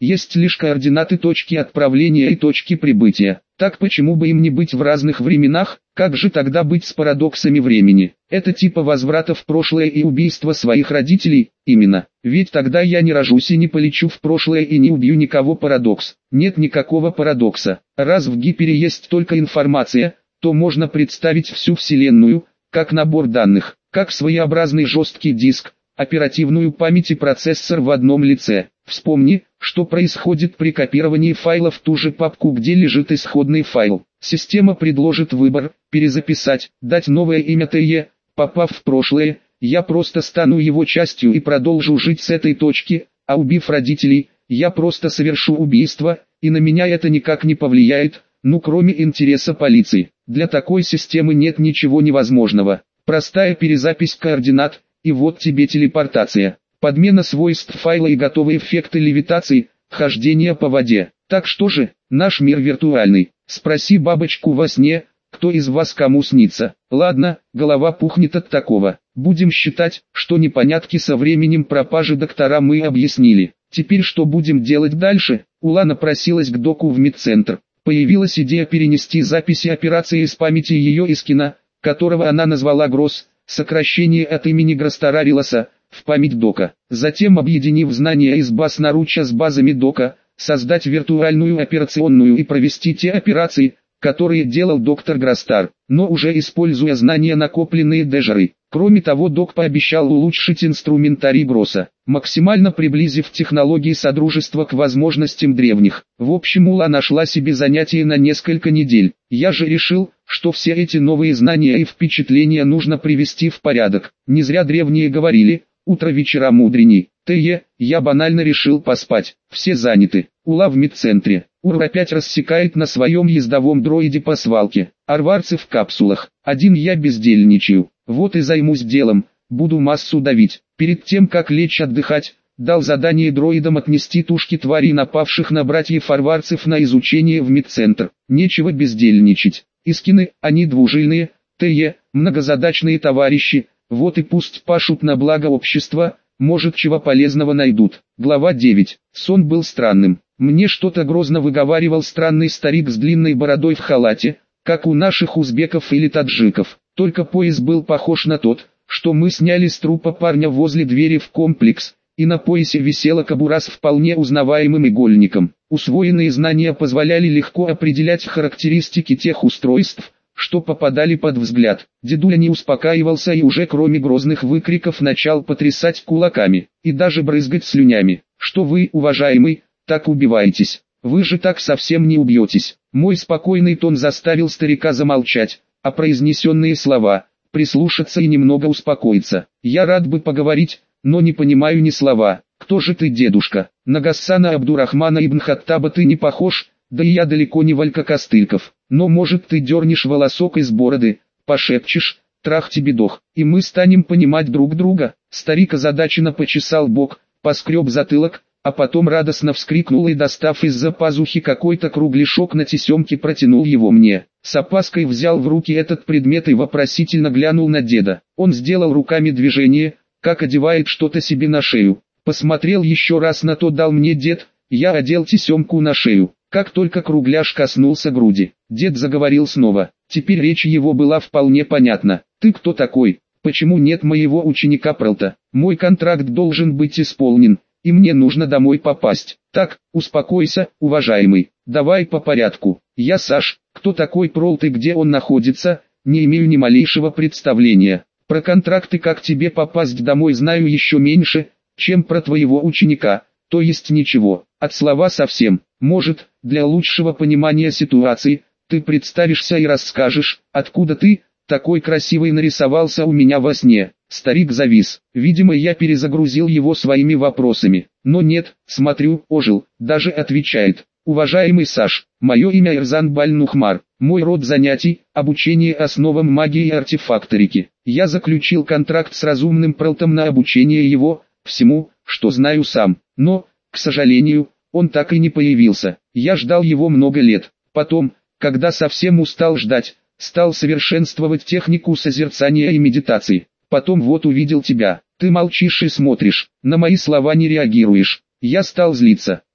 Есть лишь координаты точки отправления и точки прибытия. Так почему бы им не быть в разных временах? Как же тогда быть с парадоксами времени? Это типа возврата в прошлое и убийства своих родителей? Именно. Ведь тогда я не рожусь и не полечу в прошлое и не убью никого. Парадокс. Нет никакого парадокса. Раз в гипере есть только информация, то можно представить всю Вселенную, как набор данных, как своеобразный жесткий диск, оперативную память и процессор в одном лице. Вспомни, что происходит при копировании файла в ту же папку, где лежит исходный файл. Система предложит выбор: перезаписать, дать новое имя тэ е. Попав в прошлое, я просто стану его частью и продолжу жить с этой точки, а убив родителей, я просто совершу убийство, и на меня это никак не повлияет, ну кроме интереса полиции. Для такой системы нет ничего невозможного. Простая перезапись координат, и вот тебе телепортация. Подмена свойств файла и готовые эффекты левитации, хождение по воде. Так что же, наш мир виртуальный. Спроси бабочку во сне, кто из вас кому снится. Ладно, голова пухнет от такого. Будем считать, что непонятки со временем пропажи доктора мы объяснили. Теперь что будем делать дальше? Ула напросилась к доку в медцентр. Появилась идея перенести записи операции из памяти ее Искина, которого она назвала Гросс, сокращение от имени Гростара Рилоса, в память дока. Затем, объединив знания из баз Наруча с базами дока, создать виртуальную операционную и провести те операции, которые делал доктор Гростар, но уже используя знания, накопленные Дежерой. Кроме того, док пообещал улучшить инструментарий Гросса, максимально приблизив технологии Содружества к возможностям древних. В общем, Ула нашла себе занятие на несколько недель. Я же решил, что все эти новые знания и впечатления нужно привести в порядок. Не зря древние говорили: утро вечера мудреней. тэ е, я банально решил поспать. Все заняты. Ула в медцентре. Ур опять рассекает на своем ездовом дроиде по свалке. Арварцы в капсулах. Один я бездельничаю. Вот и займусь делом. Буду массу давить. Перед тем как лечь отдыхать, дал задание дроидам отнести тушки тварей, напавших на братьев арварцев, на изучение в медцентр. Нечего бездельничать. Искины, они двужильные, тэ е, многозадачные товарищи. Вот и пусть пашут на благо общества, может чего полезного найдут. Глава девять. Сон был странным. Мне что-то грозно выговаривал странный старик с длинной бородой в халате, как у наших узбеков или таджиков. Только пояс был похож на тот, что мы сняли с трупа парня возле двери в комплекс, и на поясе висела кобура с вполне узнаваемым игольником. Усвоенные знания позволяли легко определять характеристики тех устройств, что попадали под взгляд. Дедуля не успокаивался и уже кроме грозных выкриков начал потрясать кулаками и даже брызгать слюнями. Что вы, уважаемый, так убиваетесь? Вы же так совсем не убьетесь. Мой спокойный тон заставил старика замолчать, а произнесенные слова прислушаться и немного успокоиться. Я рад бы поговорить, но не понимаю ни слова. Кто же ты, дедушка? На Гассана Абдурахмана ибн Хаттаба ты не похож, да и я далеко не Валька Костыльков. Но может ты дернешь волосок из бороды, пошепчешь: трах тебе дох, и мы станем понимать друг друга. Старик озадаченно почесал бок, поскреб затылок, а потом радостно вскрикнул и, достав из-за пазухи какой-то кругляшок на тесемке, протянул его мне. С опаской взял в руки этот предмет и вопросительно глянул на деда. Он сделал руками движение, как одевает что-то себе на шею. Посмотрел еще раз на то, дал мне дед, я одел тесемку на шею. Как только кругляш коснулся груди, дед заговорил снова. Теперь речь его была вполне понятна. «Ты кто такой? Почему нет моего ученика Пролта? Мой контракт должен быть исполнен, и мне нужно домой попасть». «Так, успокойся, уважаемый, давай по порядку. Я Саш. Кто такой Пролт и где он находится, не имею ни малейшего представления. Про контракты, как тебе попасть домой, знаю еще меньше, чем про твоего ученика, то есть ничего, от слова совсем. Может, для лучшего понимания ситуации, ты представишься и расскажешь, откуда ты, такой красивый, нарисовался у меня во сне». Старик завис. Видимо, я перезагрузил его своими вопросами. Но нет, смотрю, ожил, даже отвечает. «Уважаемый Саш, мое имя Ирзан Баль-Нухмар, мой род занятий – обучение основам магии и артефакторики. Я заключил контракт с разумным Пролтом на обучение его, всему, что знаю сам, но, к сожалению, он так и не появился. Я ждал его много лет. Потом, когда совсем устал ждать, стал совершенствовать технику созерцания и медитации. Потом вот увидел тебя. Ты молчишь и смотришь, на мои слова не реагируешь. Я стал злиться.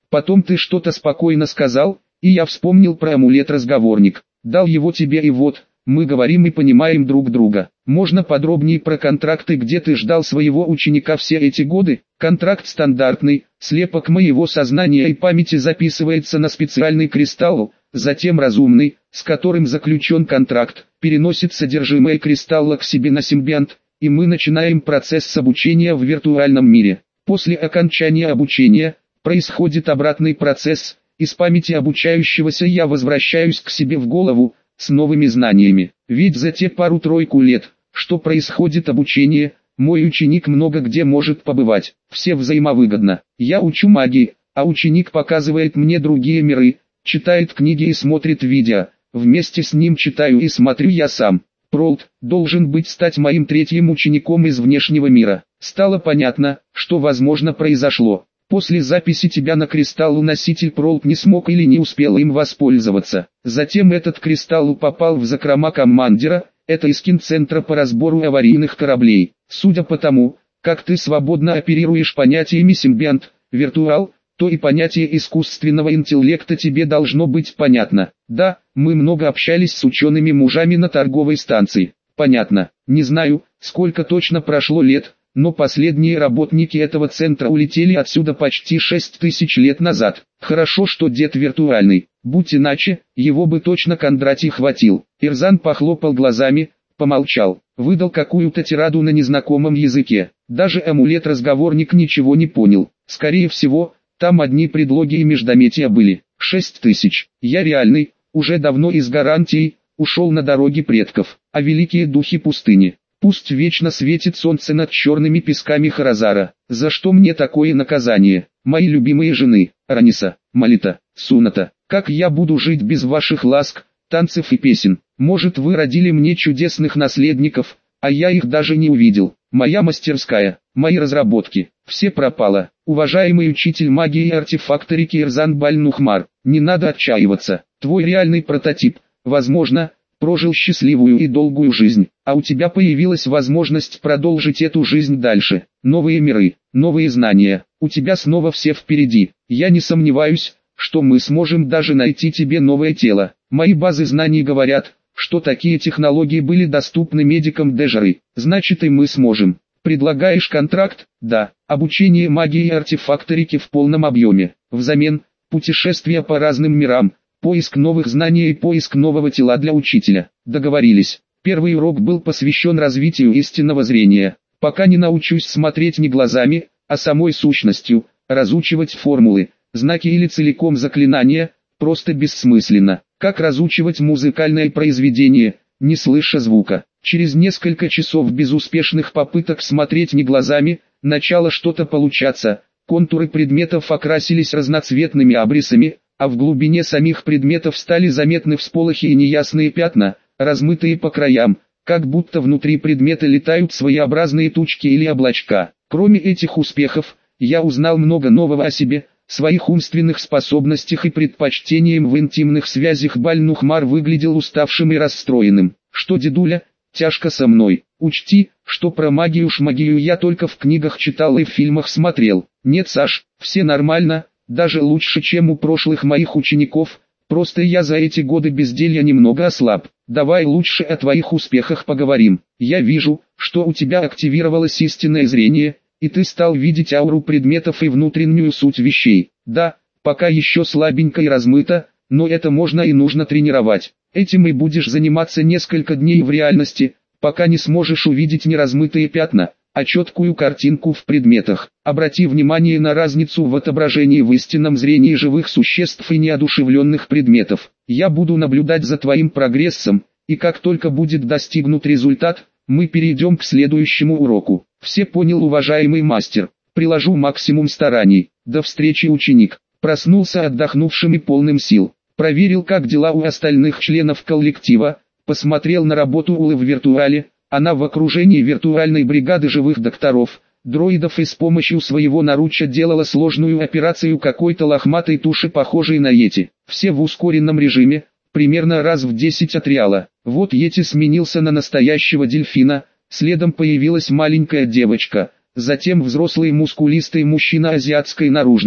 Потом ты что-то спокойно сказал, и я вспомнил про амулет-разговорник. Дал его тебе и вот, мы говорим и понимаем друг друга. Можно подробнее про контракты, где ты ждал своего ученика все эти годы? Контракт стандартный, слепок моего сознания и памяти записывается на специальный кристалл, затем разумный, с которым заключен контракт, переносит содержимое кристалла к себе на симбионт, и мы начинаем процесс обучения в виртуальном мире. После окончания обучения, происходит обратный процесс, из памяти обучающегося я возвращаюсь к себе в голову, с новыми знаниями. Ведь за те пару-тройку лет, что происходит обучение, мой ученик много где может побывать. Все взаимовыгодно. Я учу магии, а ученик показывает мне другие миры, читает книги и смотрит видео. Вместе с ним читаю и смотрю я сам. Пролт должен быть стать моим третьим учеником из внешнего мира. Стало понятно, что возможно произошло. После записи тебя на кристаллу носитель Пролт не смог или не успел им воспользоваться. Затем этот кристалл попал в закрома командира, это Искин центра по разбору аварийных кораблей. Судя по тому, как ты свободно оперируешь понятиями симбионт, виртуал, то и понятие искусственного интеллекта тебе должно быть понятно. Да, мы много общались с учеными мужами на торговой станции. Понятно. Не знаю, сколько точно прошло лет, но последние работники этого центра улетели отсюда почти шесть тысяч лет назад. Хорошо, что дед виртуальный, будь иначе, его бы точно Кондратий хватил. Ирзан похлопал глазами, помолчал, выдал какую-то тираду на незнакомом языке. Даже амулет-разговорник ничего не понял. Скорее всего, там одни предлоги и междометия были. Шесть тысяч. Я реальный, уже давно из гарантий, ушел на дороги предков, а великие духи пустыни. Пусть вечно светит солнце над черными песками Харазара. За что мне такое наказание? Мои любимые жены, Раниса, Малита, Суната. Как я буду жить без ваших ласк, танцев и песен? Может, вы родили мне чудесных наследников, а я их даже не увидел. Моя мастерская, мои разработки, все пропало. Уважаемый учитель магии и артефакторики Ирзан Баль-Нухмар, не надо отчаиваться. Твой реальный прототип, возможно, прожил счастливую и долгую жизнь, а у тебя появилась возможность продолжить эту жизнь дальше. Новые миры, новые знания, у тебя снова все впереди. Я не сомневаюсь, что мы сможем даже найти тебе новое тело. Мои базы знаний говорят, что такие технологии были доступны медикам Дежеры, значит и мы сможем. Предлагаешь контракт? Да. Обучение магии и артефакторики в полном объеме. Взамен, путешествия по разным мирам, поиск новых знаний и поиск нового тела для учителя. Договорились. Первый урок был посвящен развитию истинного зрения. Пока не научусь смотреть не глазами, а самой сущностью, разучивать формулы, знаки или целиком заклинания, просто бессмысленно. Как разучивать музыкальное произведение, не слыша звука. Через несколько часов безуспешных попыток смотреть не глазами, начало что-то получаться, контуры предметов окрасились разноцветными абрисами, а в глубине самих предметов стали заметны всполохи и неясные пятна, размытые по краям, как будто внутри предмета летают своеобразные тучки или облачка. Кроме этих успехов, я узнал много нового о себе, своих умственных способностях и предпочтениям в интимных связях. Баль-Нухмар выглядел уставшим и расстроенным. Что, дедуля, тяжко со мной? Учти, что про магию-шмагию я только в книгах читал и в фильмах смотрел. Нет, Саш, все нормально, даже лучше, чем у прошлых моих учеников, просто я за эти годы безделья немного ослаб. Давай лучше о твоих успехах поговорим. Я вижу, что у тебя активировалось истинное зрение, и ты стал видеть ауру предметов и внутреннюю суть вещей. Да, пока еще слабенько и размыто, но это можно и нужно тренировать. Этим и будешь заниматься несколько дней в реальности, пока не сможешь увидеть не размытые пятна, а четкую картинку в предметах. Обрати внимание на разницу в отображении в истинном зрении живых существ и неодушевленных предметов. Я буду наблюдать за твоим прогрессом, и как только будет достигнут результат, мы перейдем к следующему уроку. Все понял, уважаемый мастер. Приложу максимум стараний. До встречи, ученик. Проснулся отдохнувшим и полным сил. Проверил, как дела у остальных членов коллектива. Посмотрел на работу Улы в виртуале. Она в окружении виртуальной бригады живых докторов, дроидов, и с помощью своего наруча делала сложную операцию какой-то лохматой туши, похожей на Йети. Все в ускоренном режиме, примерно раз в десять от реала. Вот Йети сменился на настоящего дельфина, следом появилась маленькая девочка, затем взрослый мускулистый мужчина азиатской наружности.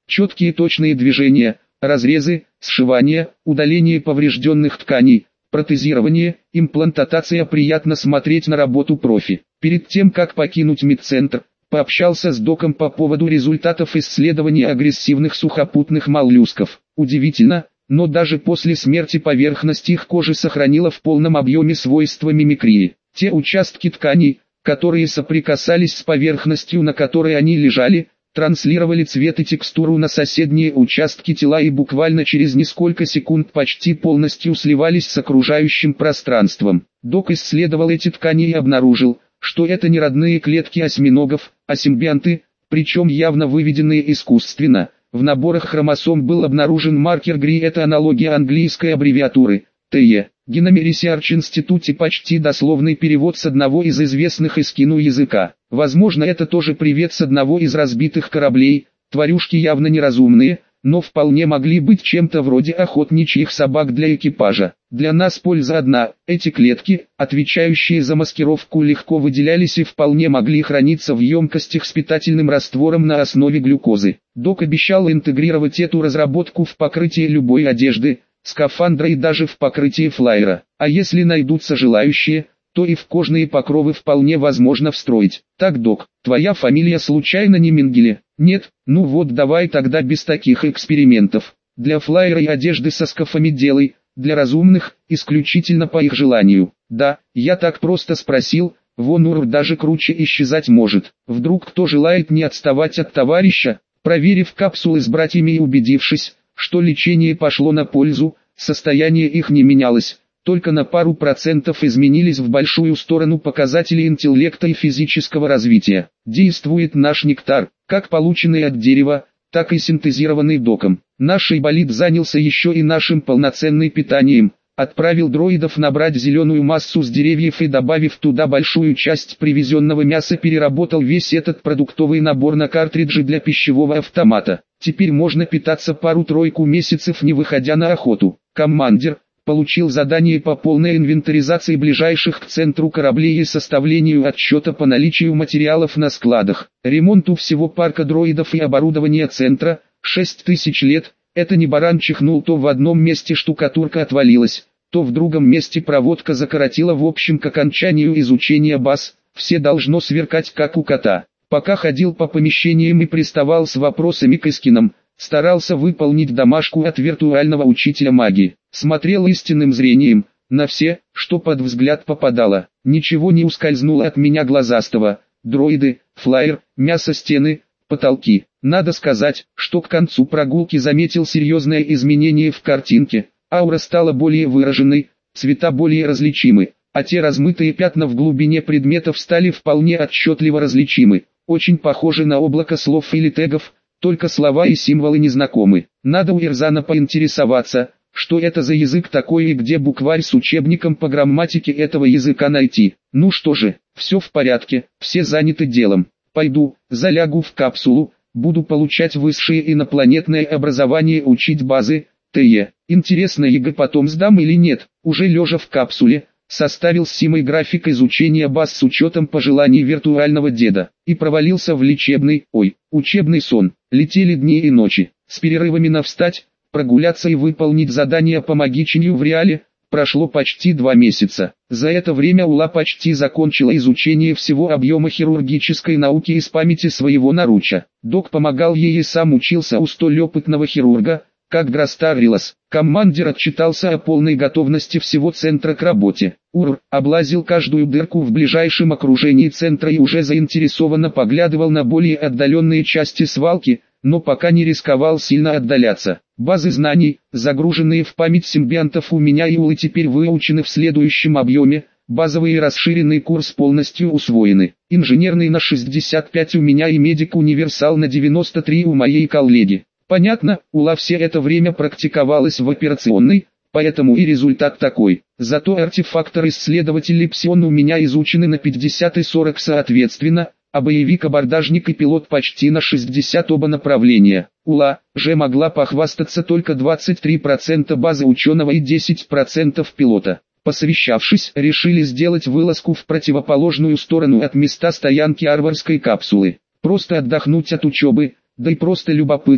Четкие точные движения, разрезы, сшивание, удаление поврежденных тканей, протезирование, имплантация. Приятно смотреть на работу профи. Перед тем как покинуть медцентр, пообщался с доком по поводу результатов исследования агрессивных сухопутных моллюсков. Удивительно, но даже после смерти поверхность их кожи сохранила в полном объеме свойства мимикрии. Те участки тканей, которые соприкасались с поверхностью, на которой они лежали, транслировали цвет и текстуру на соседние участки тела и буквально через несколько секунд почти полностью сливались с окружающим пространством. Док исследовал эти ткани и обнаружил, что это не родные клетки осьминогов, а симбионты, причем явно выведенные искусственно. В наборах хромосом был обнаружен маркер ГРИ, это аналогия английской аббревиатуры Т Е. Genome Research Institute, почти дословный перевод с одного из известных эскину языка. Возможно, это тоже привет с одного из разбитых кораблей. Тварюшки явно неразумные, но вполне могли быть чем-то вроде охотничьих собак для экипажа. Для нас польза одна: эти клетки, отвечающие за маскировку, легко выделялись и вполне могли храниться в емкостях с питательным раствором на основе глюкозы. Док обещал интегрировать эту разработку в покрытие любой одежды, скафандра и даже в покрытие флайера. А если найдутся желающие, то и в кожные покровы вполне возможно встроить. Так, док, твоя фамилия случайно не Менгеле? Нет? Ну вот, давай тогда без таких экспериментов. Для флайера и одежды со скафами делай, для разумных, исключительно по их желанию. Да, я так просто спросил, вон Ур даже круче исчезать может. Вдруг кто желает не отставать от товарища? Проверив капсулы с братьями и убедившись, что лечение пошло на пользу, состояние их не менялось, только на пару процентов изменились в большую сторону показатели интеллекта и физического развития. Действует наш нектар, как полученный от дерева, так и синтезированный доком. Наш Айболит занялся еще и нашим полноценным питанием, отправил дроидов набрать зеленую массу с деревьев и, добавив туда большую часть привезенного мяса, переработал весь этот продуктовый набор на картриджи для пищевого автомата. Теперь можно питаться пару-тройку месяцев, не выходя на охоту. Командир получил задание по полной инвентаризации ближайших к центру кораблей и составлению отчета по наличию материалов на складах. Ремонту всего парка дроидов и оборудования центра шесть тысяч лет. Это не баран чихнул, то в одном месте штукатурка отвалилась, то в другом месте проводка закоротила. В общем, к окончанию изучения баз, все должно сверкать как у кота. Пока ходил по помещениям и приставал с вопросами к эскинам, старался выполнить домашку от виртуального учителя магии. Смотрел истинным зрением на все, что под взгляд попадало. Ничего не ускользнуло от меня глазастого. Дроиды, флайер, мясо, стены, потолки. Надо сказать, что к концу прогулки заметил серьезное изменение в картинке. Аура стала более выраженной, цвета более различимы, а те размытые пятна в глубине предметов стали вполне отчетливо различимы. Очень похожи на облако слов или тегов, только слова и символы незнакомы. Надо у Ирзана поинтересоваться, что это за язык такой и где букварь с учебником по грамматике этого языка найти. Ну что же, все в порядке, все заняты делом. Пойду, залягу в капсулу, буду получать высшее инопланетное образование, учить базы Т Е. Интересно, ЕГЭ потом сдам или нет? Уже лежа в капсуле, составил с Симой график изучения баз с учетом пожеланий виртуального деда, и провалился в лечебный, ой, учебный сон. Летели дни и ночи, с перерывами на встать, прогуляться и выполнить задания по магичению в реале. Прошло почти два месяца. За это время Ула почти закончила изучение всего объема хирургической науки из памяти своего наруча. Док помогал ей и сам учился у столь опытного хирурга, как Грастаррилос. Командир отчитался о полной готовности всего центра к работе. Ур облазил каждую дырку в ближайшем окружении центра и уже заинтересованно поглядывал на более отдаленные части свалки, но пока не рисковал сильно отдаляться. Базы знаний, загруженные в память симбионтов, у меня и Улы теперь выучены в следующем объеме. Базовый и расширенный курс полностью усвоены. Инженерный на шестьдесят пять у меня и медик-универсал на девяносто три у моей коллеги. Понятно, Ула все это время практиковалась в операционной, поэтому и результат такой. Зато артефактор-исследователь и псион у меня изучены на пятьдесят и сорок соответственно, а боевик-абордажник и пилот почти на шестьдесят, оба направления. Ула же могла похвастаться только двадцать три процента базы ученого и десять процентов пилота. Посовещавшись, решили сделать вылазку в противоположную сторону от места стоянки арварской капсулы. Просто отдохнуть от учебы, да и просто любопытно,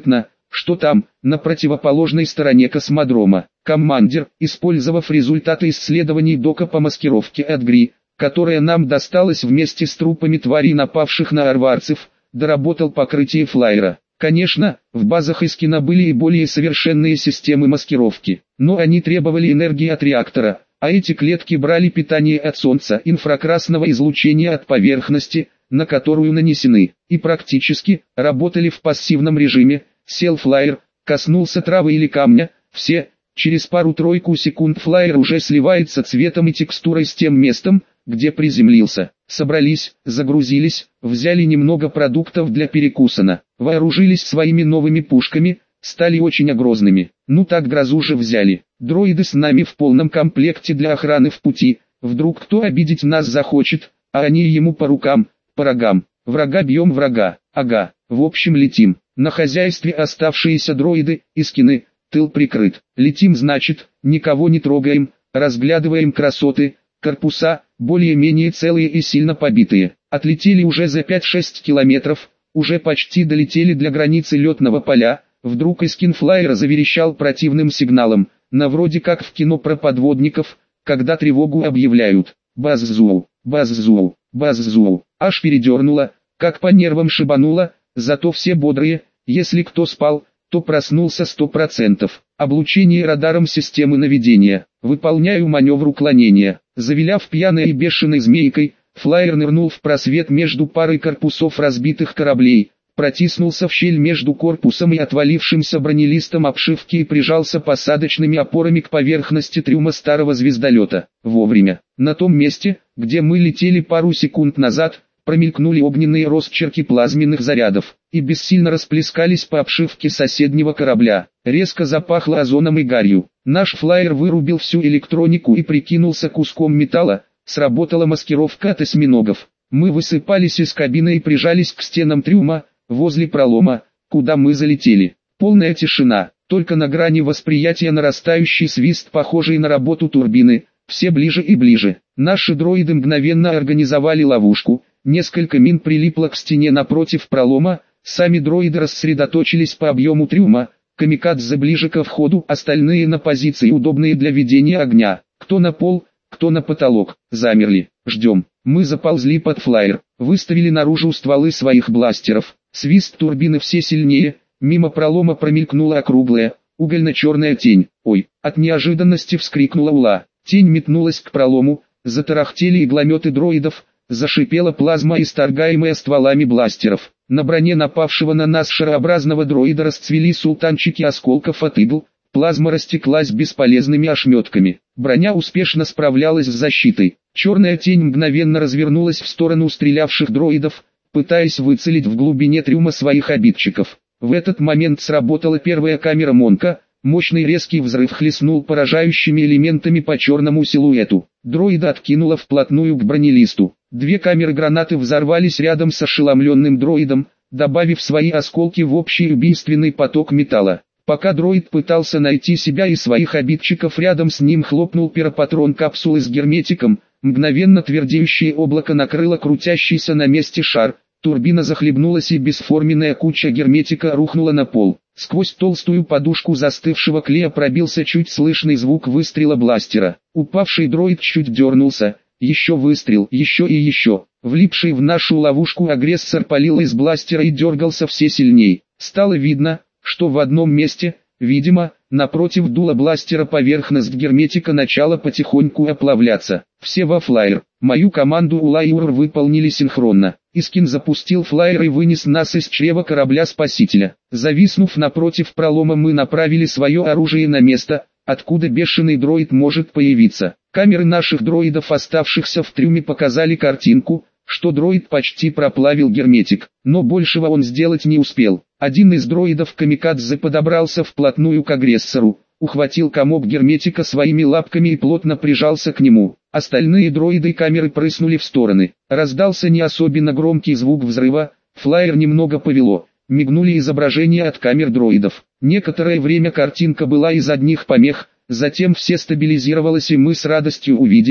что там, на противоположной стороне космодрома. Командир, использовав результаты исследований Дока по маскировке от Гри, которая нам досталась вместе с трупами тварей, напавших на арварцев, доработал покрытие флайера. Конечно, в базах Искина были и более совершенные системы маскировки, но они требовали энергии от реактора, а эти клетки брали питание от солнца, инфракрасного излучения от поверхности, на которую нанесены, и практически работали в пассивном режиме. Сел флайер, коснулся травы или камня, все, через пару-тройку секунд флайер уже сливается цветом и текстурой с тем местом, где приземлился. Собрались, загрузились, взяли немного продуктов для перекусана, вооружились своими новыми пушками, стали очень грозными. Ну так грозу же взяли. Дроиды с нами в полном комплекте для охраны в пути. Вдруг кто обидеть нас захочет, а они ему по рукам, по рогам. Врага бьем врага, ага, в общем летим. На хозяйстве оставшиеся дроиды, Искины, тыл прикрыт. Летим значит, никого не трогаем, разглядываем красоты, корпуса, более-менее целые и сильно побитые. Отлетели уже за пять-шесть километров, уже почти долетели до границы летного поля. Вдруг Искин флайера заверещал противным сигналом, на вроде как в кино про подводников, когда тревогу объявляют. Баззоу, баззоу, баззоу. Аж передернуло, как по нервам шибануло, зато все бодрые. Если кто спал, то проснулся сто процентов. Облучение радаром системы наведения. Выполняю маневр уклонения. Завиляв пьяной и бешеной змейкой, флайер нырнул в просвет между парой корпусов разбитых кораблей, протиснулся в щель между корпусом и отвалившимся бронелистом обшивки и прижался посадочными опорами к поверхности трюма старого звездолета. Вовремя. На том месте, где мы летели пару секунд назад, промелькнули огненные росчерки плазменных зарядов, и бессильно расплескались по обшивке соседнего корабля. Резко запахло озоном и гарью. Наш флайер вырубил всю электронику и прикинулся куском металла. Сработала маскировка от осьминогов. Мы высыпались из кабины и прижались к стенам трюма, возле пролома, куда мы залетели. Полная тишина, только на грани восприятия нарастающий свист, похожий на работу турбины. Все ближе и ближе. Наши дроиды мгновенно организовали ловушку. Несколько мин прилипло к стене напротив пролома, сами дроиды рассредоточились по объему трюма, камикадзе ближе ко входу, остальные на позиции, удобные для ведения огня. Кто на пол, кто на потолок. Замерли, ждем. Мы заползли под флайер, выставили наружу стволы своих бластеров. Свист турбины все сильнее, мимо пролома промелькнула округлая, угольно-черная тень. Ой, от неожиданности вскрикнула Ула. Тень метнулась к пролому, затарахтели иглометы дроидов, зашипела плазма, исторгаемая стволами бластеров. На броне напавшего на нас шарообразного дроида расцвели султанчики осколков от игл, плазма растеклась бесполезными ошметками. Броня успешно справлялась с защитой. Черная тень мгновенно развернулась в сторону стрелявших дроидов, пытаясь выцелить в глубине трюма своих обидчиков. В этот момент сработала первая камера Монка. Мощный резкий взрыв хлестнул поражающими элементами по черному силуэту. Дроида откинуло вплотную к бронелисту. Две камеры гранаты взорвались рядом с ошеломленным дроидом, добавив свои осколки в общий убийственный поток металла. Пока дроид пытался найти себя и своих обидчиков, рядом с ним хлопнул пиропатрон капсулы с герметиком. Мгновенно твердеющее облако накрыло крутящийся на месте шар. Турбина захлебнулась, и бесформенная куча герметика рухнула на пол. Сквозь толстую подушку застывшего клея пробился чуть слышный звук выстрела бластера. Упавший дроид чуть дернулся. Еще выстрел, еще и еще. Влипший в нашу ловушку агрессор палил из бластера и дергался все сильней. Стало видно, что в одном месте, видимо, напротив дула бластера, поверхность герметика начала потихоньку оплавляться. Все во флайер. Мою команду Ула и Ур выполнили синхронно. Искин запустил флайер и вынес нас из чрева корабля-спасителя. Зависнув напротив пролома, мы направили свое оружие на место, откуда бешеный дроид может появиться. Камеры наших дроидов, оставшихся в трюме, показали картинку, что дроид почти проплавил герметик, но большего он сделать не успел. Один из дроидов камикадзе подобрался вплотную к агрессору, ухватил комок герметика своими лапками и плотно прижался к нему. Остальные дроиды и камеры прыснули в стороны. Раздался не особенно громкий звук взрыва, флайер немного повело, мигнули изображения от камер дроидов. Некоторое время картинка была из одних помех, затем все стабилизировалось, и мы с радостью увидели,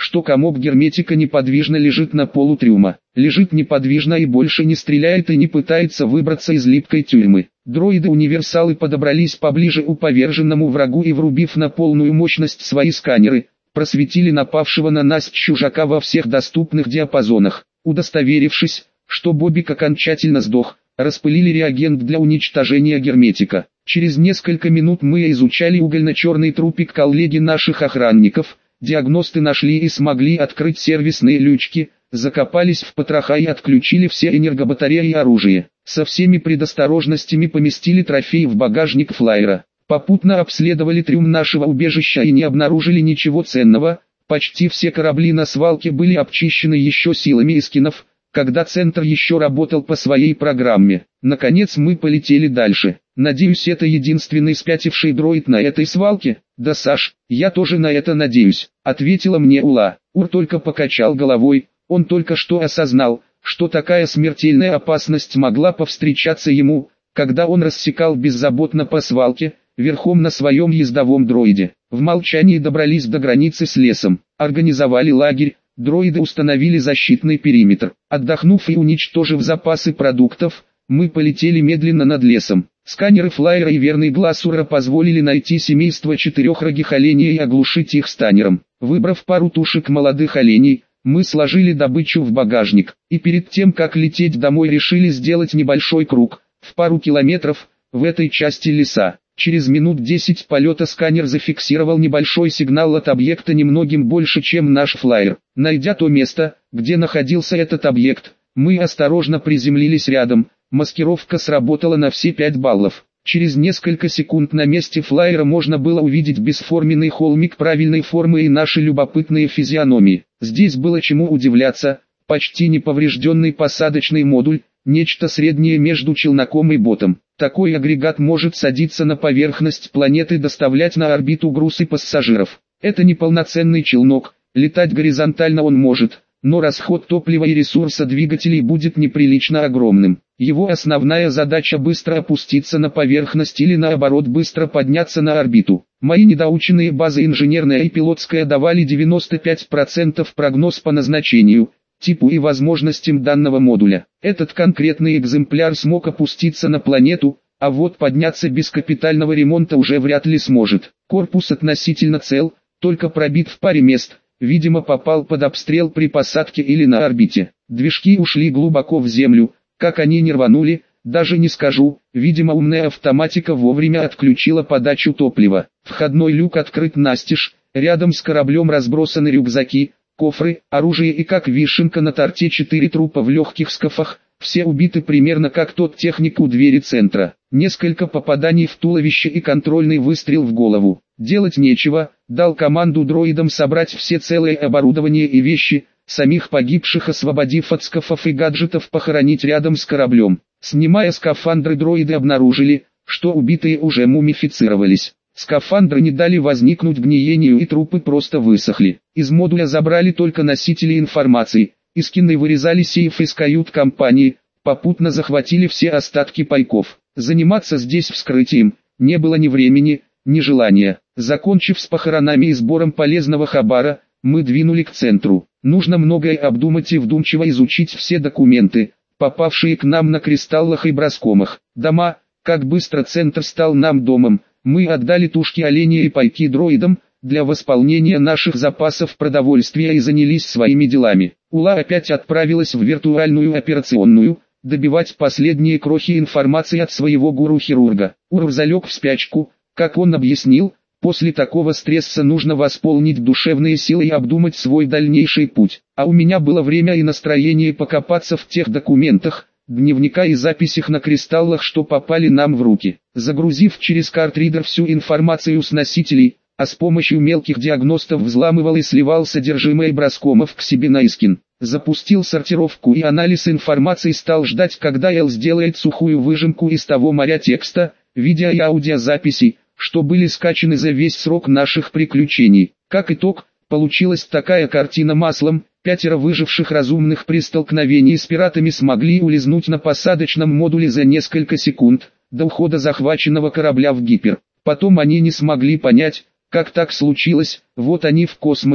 что комок герметика неподвижно лежит на полу трюма. Лежит неподвижно и больше не стреляет и не пытается выбраться из липкой тюрьмы. Дроиды-универсалы подобрались поближе к поверженному врагу и, врубив на полную мощность свои сканеры, просветили напавшего на нас чужака во всех доступных диапазонах. Удостоверившись, что Бобик окончательно сдох, распылили реагент для уничтожения герметика. Через несколько минут мы изучали угольно-черный трупик коллеги наших охранников. Диагносты нашли и смогли открыть сервисные лючки, закопались в потроха и отключили все энергобатареи и оружие. Со всеми предосторожностями поместили трофей в багажник флайера. Попутно обследовали трюм нашего убежища и не обнаружили ничего ценного. Почти все корабли на свалке были обчищены еще силами эскинов, когда центр еще работал по своей программе. Наконец мы полетели дальше. Надеюсь, это единственный спятивший дроид на этой свалке? Да, Саш, я тоже на это надеюсь, ответила мне Ула. Ур только покачал головой, он только что осознал, что такая смертельная опасность могла повстречаться ему, когда он рассекал беззаботно по свалке, верхом на своем ездовом дроиде. В молчании добрались до границы с лесом, организовали лагерь, дроиды установили защитный периметр. Отдохнув и уничтожив запасы продуктов, мы полетели медленно над лесом. Сканеры флайера и верный глаз Ура позволили найти семейство четырехрогих оленей и оглушить их станером. Выбрав пару тушек молодых оленей, мы сложили добычу в багажник, и перед тем как лететь домой решили сделать небольшой круг, в пару километров, в этой части леса. Через минут десять полета сканер зафиксировал небольшой сигнал от объекта немногим больше, чем наш флайер. Найдя то место, где находился этот объект, мы осторожно приземлились рядом. Маскировка сработала на все пять баллов. Через несколько секунд на месте флайера можно было увидеть бесформенный холмик правильной формы и наши любопытные физиономии. Здесь было чему удивляться. Почти неповрежденный посадочный модуль, нечто среднее между челноком и ботом. Такой агрегат может садиться на поверхность планеты и доставлять на орбиту груз и пассажиров. Это не полноценный челнок, летать горизонтально он может, но расход топлива и ресурса двигателей будет неприлично огромным. Его основная задача быстро опуститься на поверхность или наоборот быстро подняться на орбиту. Мои недоученные базы инженерная и пилотская давали девяносто пять процентов прогноз по назначению, типу и возможностям данного модуля. Этот конкретный экземпляр смог опуститься на планету, а вот подняться без капитального ремонта уже вряд ли сможет. Корпус относительно цел, только пробит в паре мест, видимо попал под обстрел при посадке или на орбите. Движки ушли глубоко в землю, как они не рванули, даже не скажу, видимо умная автоматика вовремя отключила подачу топлива. Входной люк открыт настежь, рядом с кораблем разбросаны рюкзаки, кофры, оружие и как вишенка на торте четыре трупа в легких скафах, все убиты примерно как тот техник у двери центра. Несколько попаданий в туловище и контрольный выстрел в голову. Делать нечего, дал команду дроидам собрать все целое оборудование и вещи, самих погибших освободив от скафов и гаджетов похоронить рядом с кораблем. Снимая скафандры, дроиды обнаружили, что убитые уже мумифицировались. Скафандры не дали возникнуть гниению и трупы просто высохли. Из модуля забрали только носители информации, эскины вырезали сейф из кают-компании, попутно захватили все остатки пайков. Заниматься здесь вскрытием не было ни времени, ни желания. Закончив с похоронами и сбором полезного хабара, мы двинули к центру. Нужно многое обдумать и вдумчиво изучить все документы, попавшие к нам на кристаллах и броскомах. Дома, как быстро центр стал нам домом. Мы отдали тушки оленей и пайки дроидам, для восполнения наших запасов продовольствия и занялись своими делами. Ула опять отправилась в виртуальную операционную, добивать последние крохи информации от своего гуру-хирурга. Ур залег в спячку, как он объяснил, после такого стресса нужно восполнить душевные силы и обдумать свой дальнейший путь. А у меня было время и настроение покопаться в тех документах, дневника и записях на кристаллах, что попали нам в руки. Загрузив через картридер всю информацию с носителей, а с помощью мелких диагностов взламывал и сливал содержимое броскомов к себе на эскин. Запустил сортировку и анализ информации, стал ждать, когда Эл сделает сухую выжимку из того моря текста, видео и аудиозаписей, что были скачаны за весь срок наших приключений. Как итог, получилась такая картина маслом. Пятеро выживших разумных при столкновении с пиратами смогли улизнуть на посадочном модуле за несколько секунд, до ухода захваченного корабля в гипер. Потом они не смогли понять, как так случилось, вот они в космосе,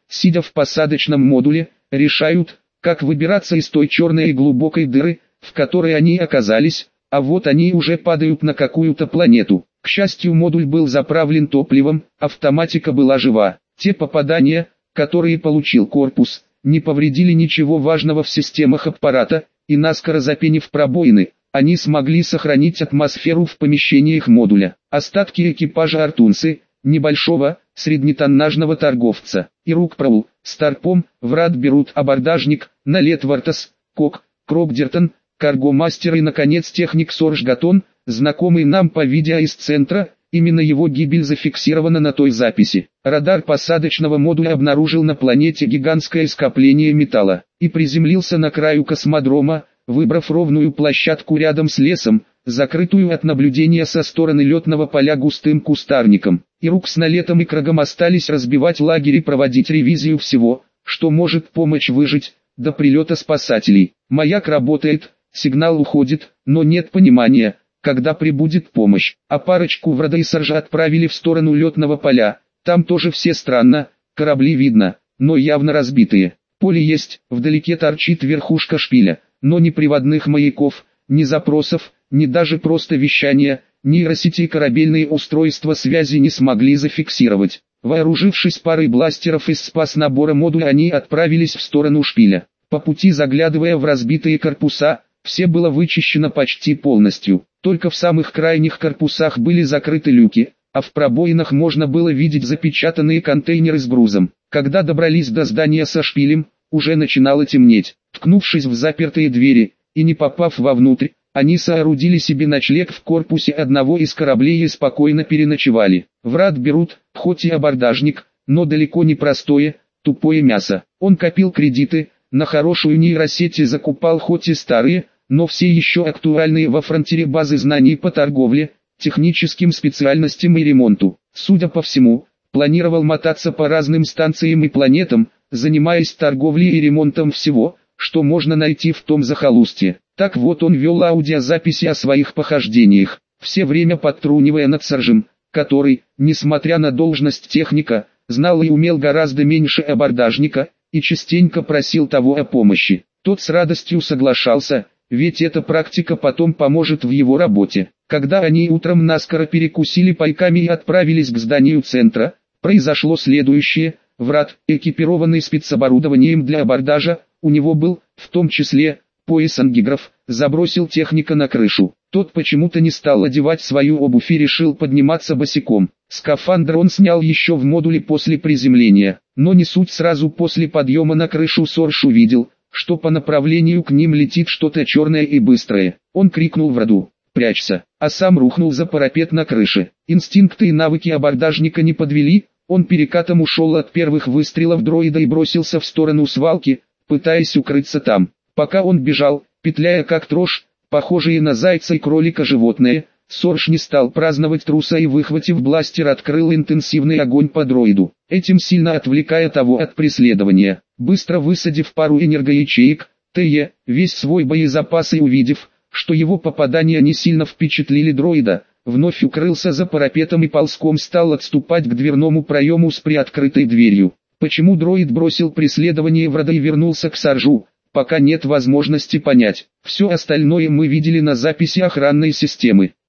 сидя в посадочном модуле, решают, как выбираться из той черной и глубокой дыры, в которой они оказались, а вот они уже падают на какую-то планету. К счастью, модуль был заправлен топливом, автоматика была жива. Те попадания, которые получил корпус, не повредили ничего важного в системах аппарата, и наскоро запенив пробоины, они смогли сохранить атмосферу в помещениях модуля. Остатки экипажа Артунцы, небольшого, среднетоннажного торговца, Ирукпраул, Старпом, Врат берут абордажник, Налет Вартас, Кок, Крокдертон, Каргомастер и наконец техник Сорж Гатон, знакомый нам по видео из центра. Именно его гибель зафиксирована на той записи. Радар посадочного модуля обнаружил на планете гигантское скопление металла и приземлился на краю космодрома, выбрав ровную площадку рядом с лесом, закрытую от наблюдения со стороны летного поля густым кустарником. Ирук с Налетом и Крагом остались разбивать лагерь и проводить ревизию всего, что может помочь выжить, до прилета спасателей. Маяк работает, сигнал уходит, но нет понимания, когда прибудет помощь. А парочку Врада и Саржа отправили в сторону летного поля. Там тоже все странно, корабли видно, но явно разбитые. Поле есть, вдалеке торчит верхушка шпиля, но ни приводных маяков, ни запросов, ни даже просто вещания, нейросети и корабельные устройства связи не смогли зафиксировать. Вооружившись парой бластеров из спас-набора модуля, они отправились в сторону шпиля. По пути заглядывая в разбитые корпуса, все было вычищено почти полностью. Только в самых крайних корпусах были закрыты люки, а в пробоинах можно было видеть запечатанные контейнеры с грузом. Когда добрались до здания со шпилем, уже начинало темнеть. Ткнувшись в запертые двери, и не попав вовнутрь, они соорудили себе ночлег в корпусе одного из кораблей и спокойно переночевали. Врат берут, хоть и абордажник, но далеко не простое, тупое мясо. Он копил кредиты, на хорошую нейросети закупал хоть и старые, но все еще актуальные во фронтире базы знаний по торговле, техническим специальностям и ремонту. Судя по всему, планировал мотаться по разным станциям и планетам, занимаясь торговлей и ремонтом всего, что можно найти в том захолустье. Так вот он вел аудиозаписи о своих похождениях, все время подтрунивая над Саржем, который, несмотря на должность техника, знал и умел гораздо меньше абордажника, и частенько просил того о помощи. Тот с радостью соглашался, ведь эта практика потом поможет в его работе. Когда они утром наскоро перекусили пайками и отправились к зданию центра, произошло следующее. Врат, экипированный спецоборудованием для абордажа, у него был, в том числе, пояс ангиграф, забросил техника на крышу. Тот почему-то не стал одевать свою обувь и решил подниматься босиком. Скафандр он снял еще в модуле после приземления, но не суть, сразу после подъема на крышу Сорж увидел, что по направлению к ним летит что-то черное и быстрое. Он крикнул Враду: «Прячься!», а сам рухнул за парапет на крыше. Инстинкты и навыки абордажника не подвели, он перекатом ушел от первых выстрелов дроида и бросился в сторону свалки, пытаясь укрыться там. Пока он бежал, петляя как трож, похожие на зайца и кролика животные, Сорж не стал праздновать труса и, выхватив бластер, открыл интенсивный огонь по дроиду, этим сильно отвлекая того от преследования. Быстро высадив пару энергоячеек, Т.Е., весь свой боезапас, и увидев, что его попадания не сильно впечатлили дроида, вновь укрылся за парапетом и ползком стал отступать к дверному проему с приоткрытой дверью. Почему дроид бросил преследование Врада и вернулся к Саржу, пока нет возможности понять. Все остальное мы видели на записи охранной системы.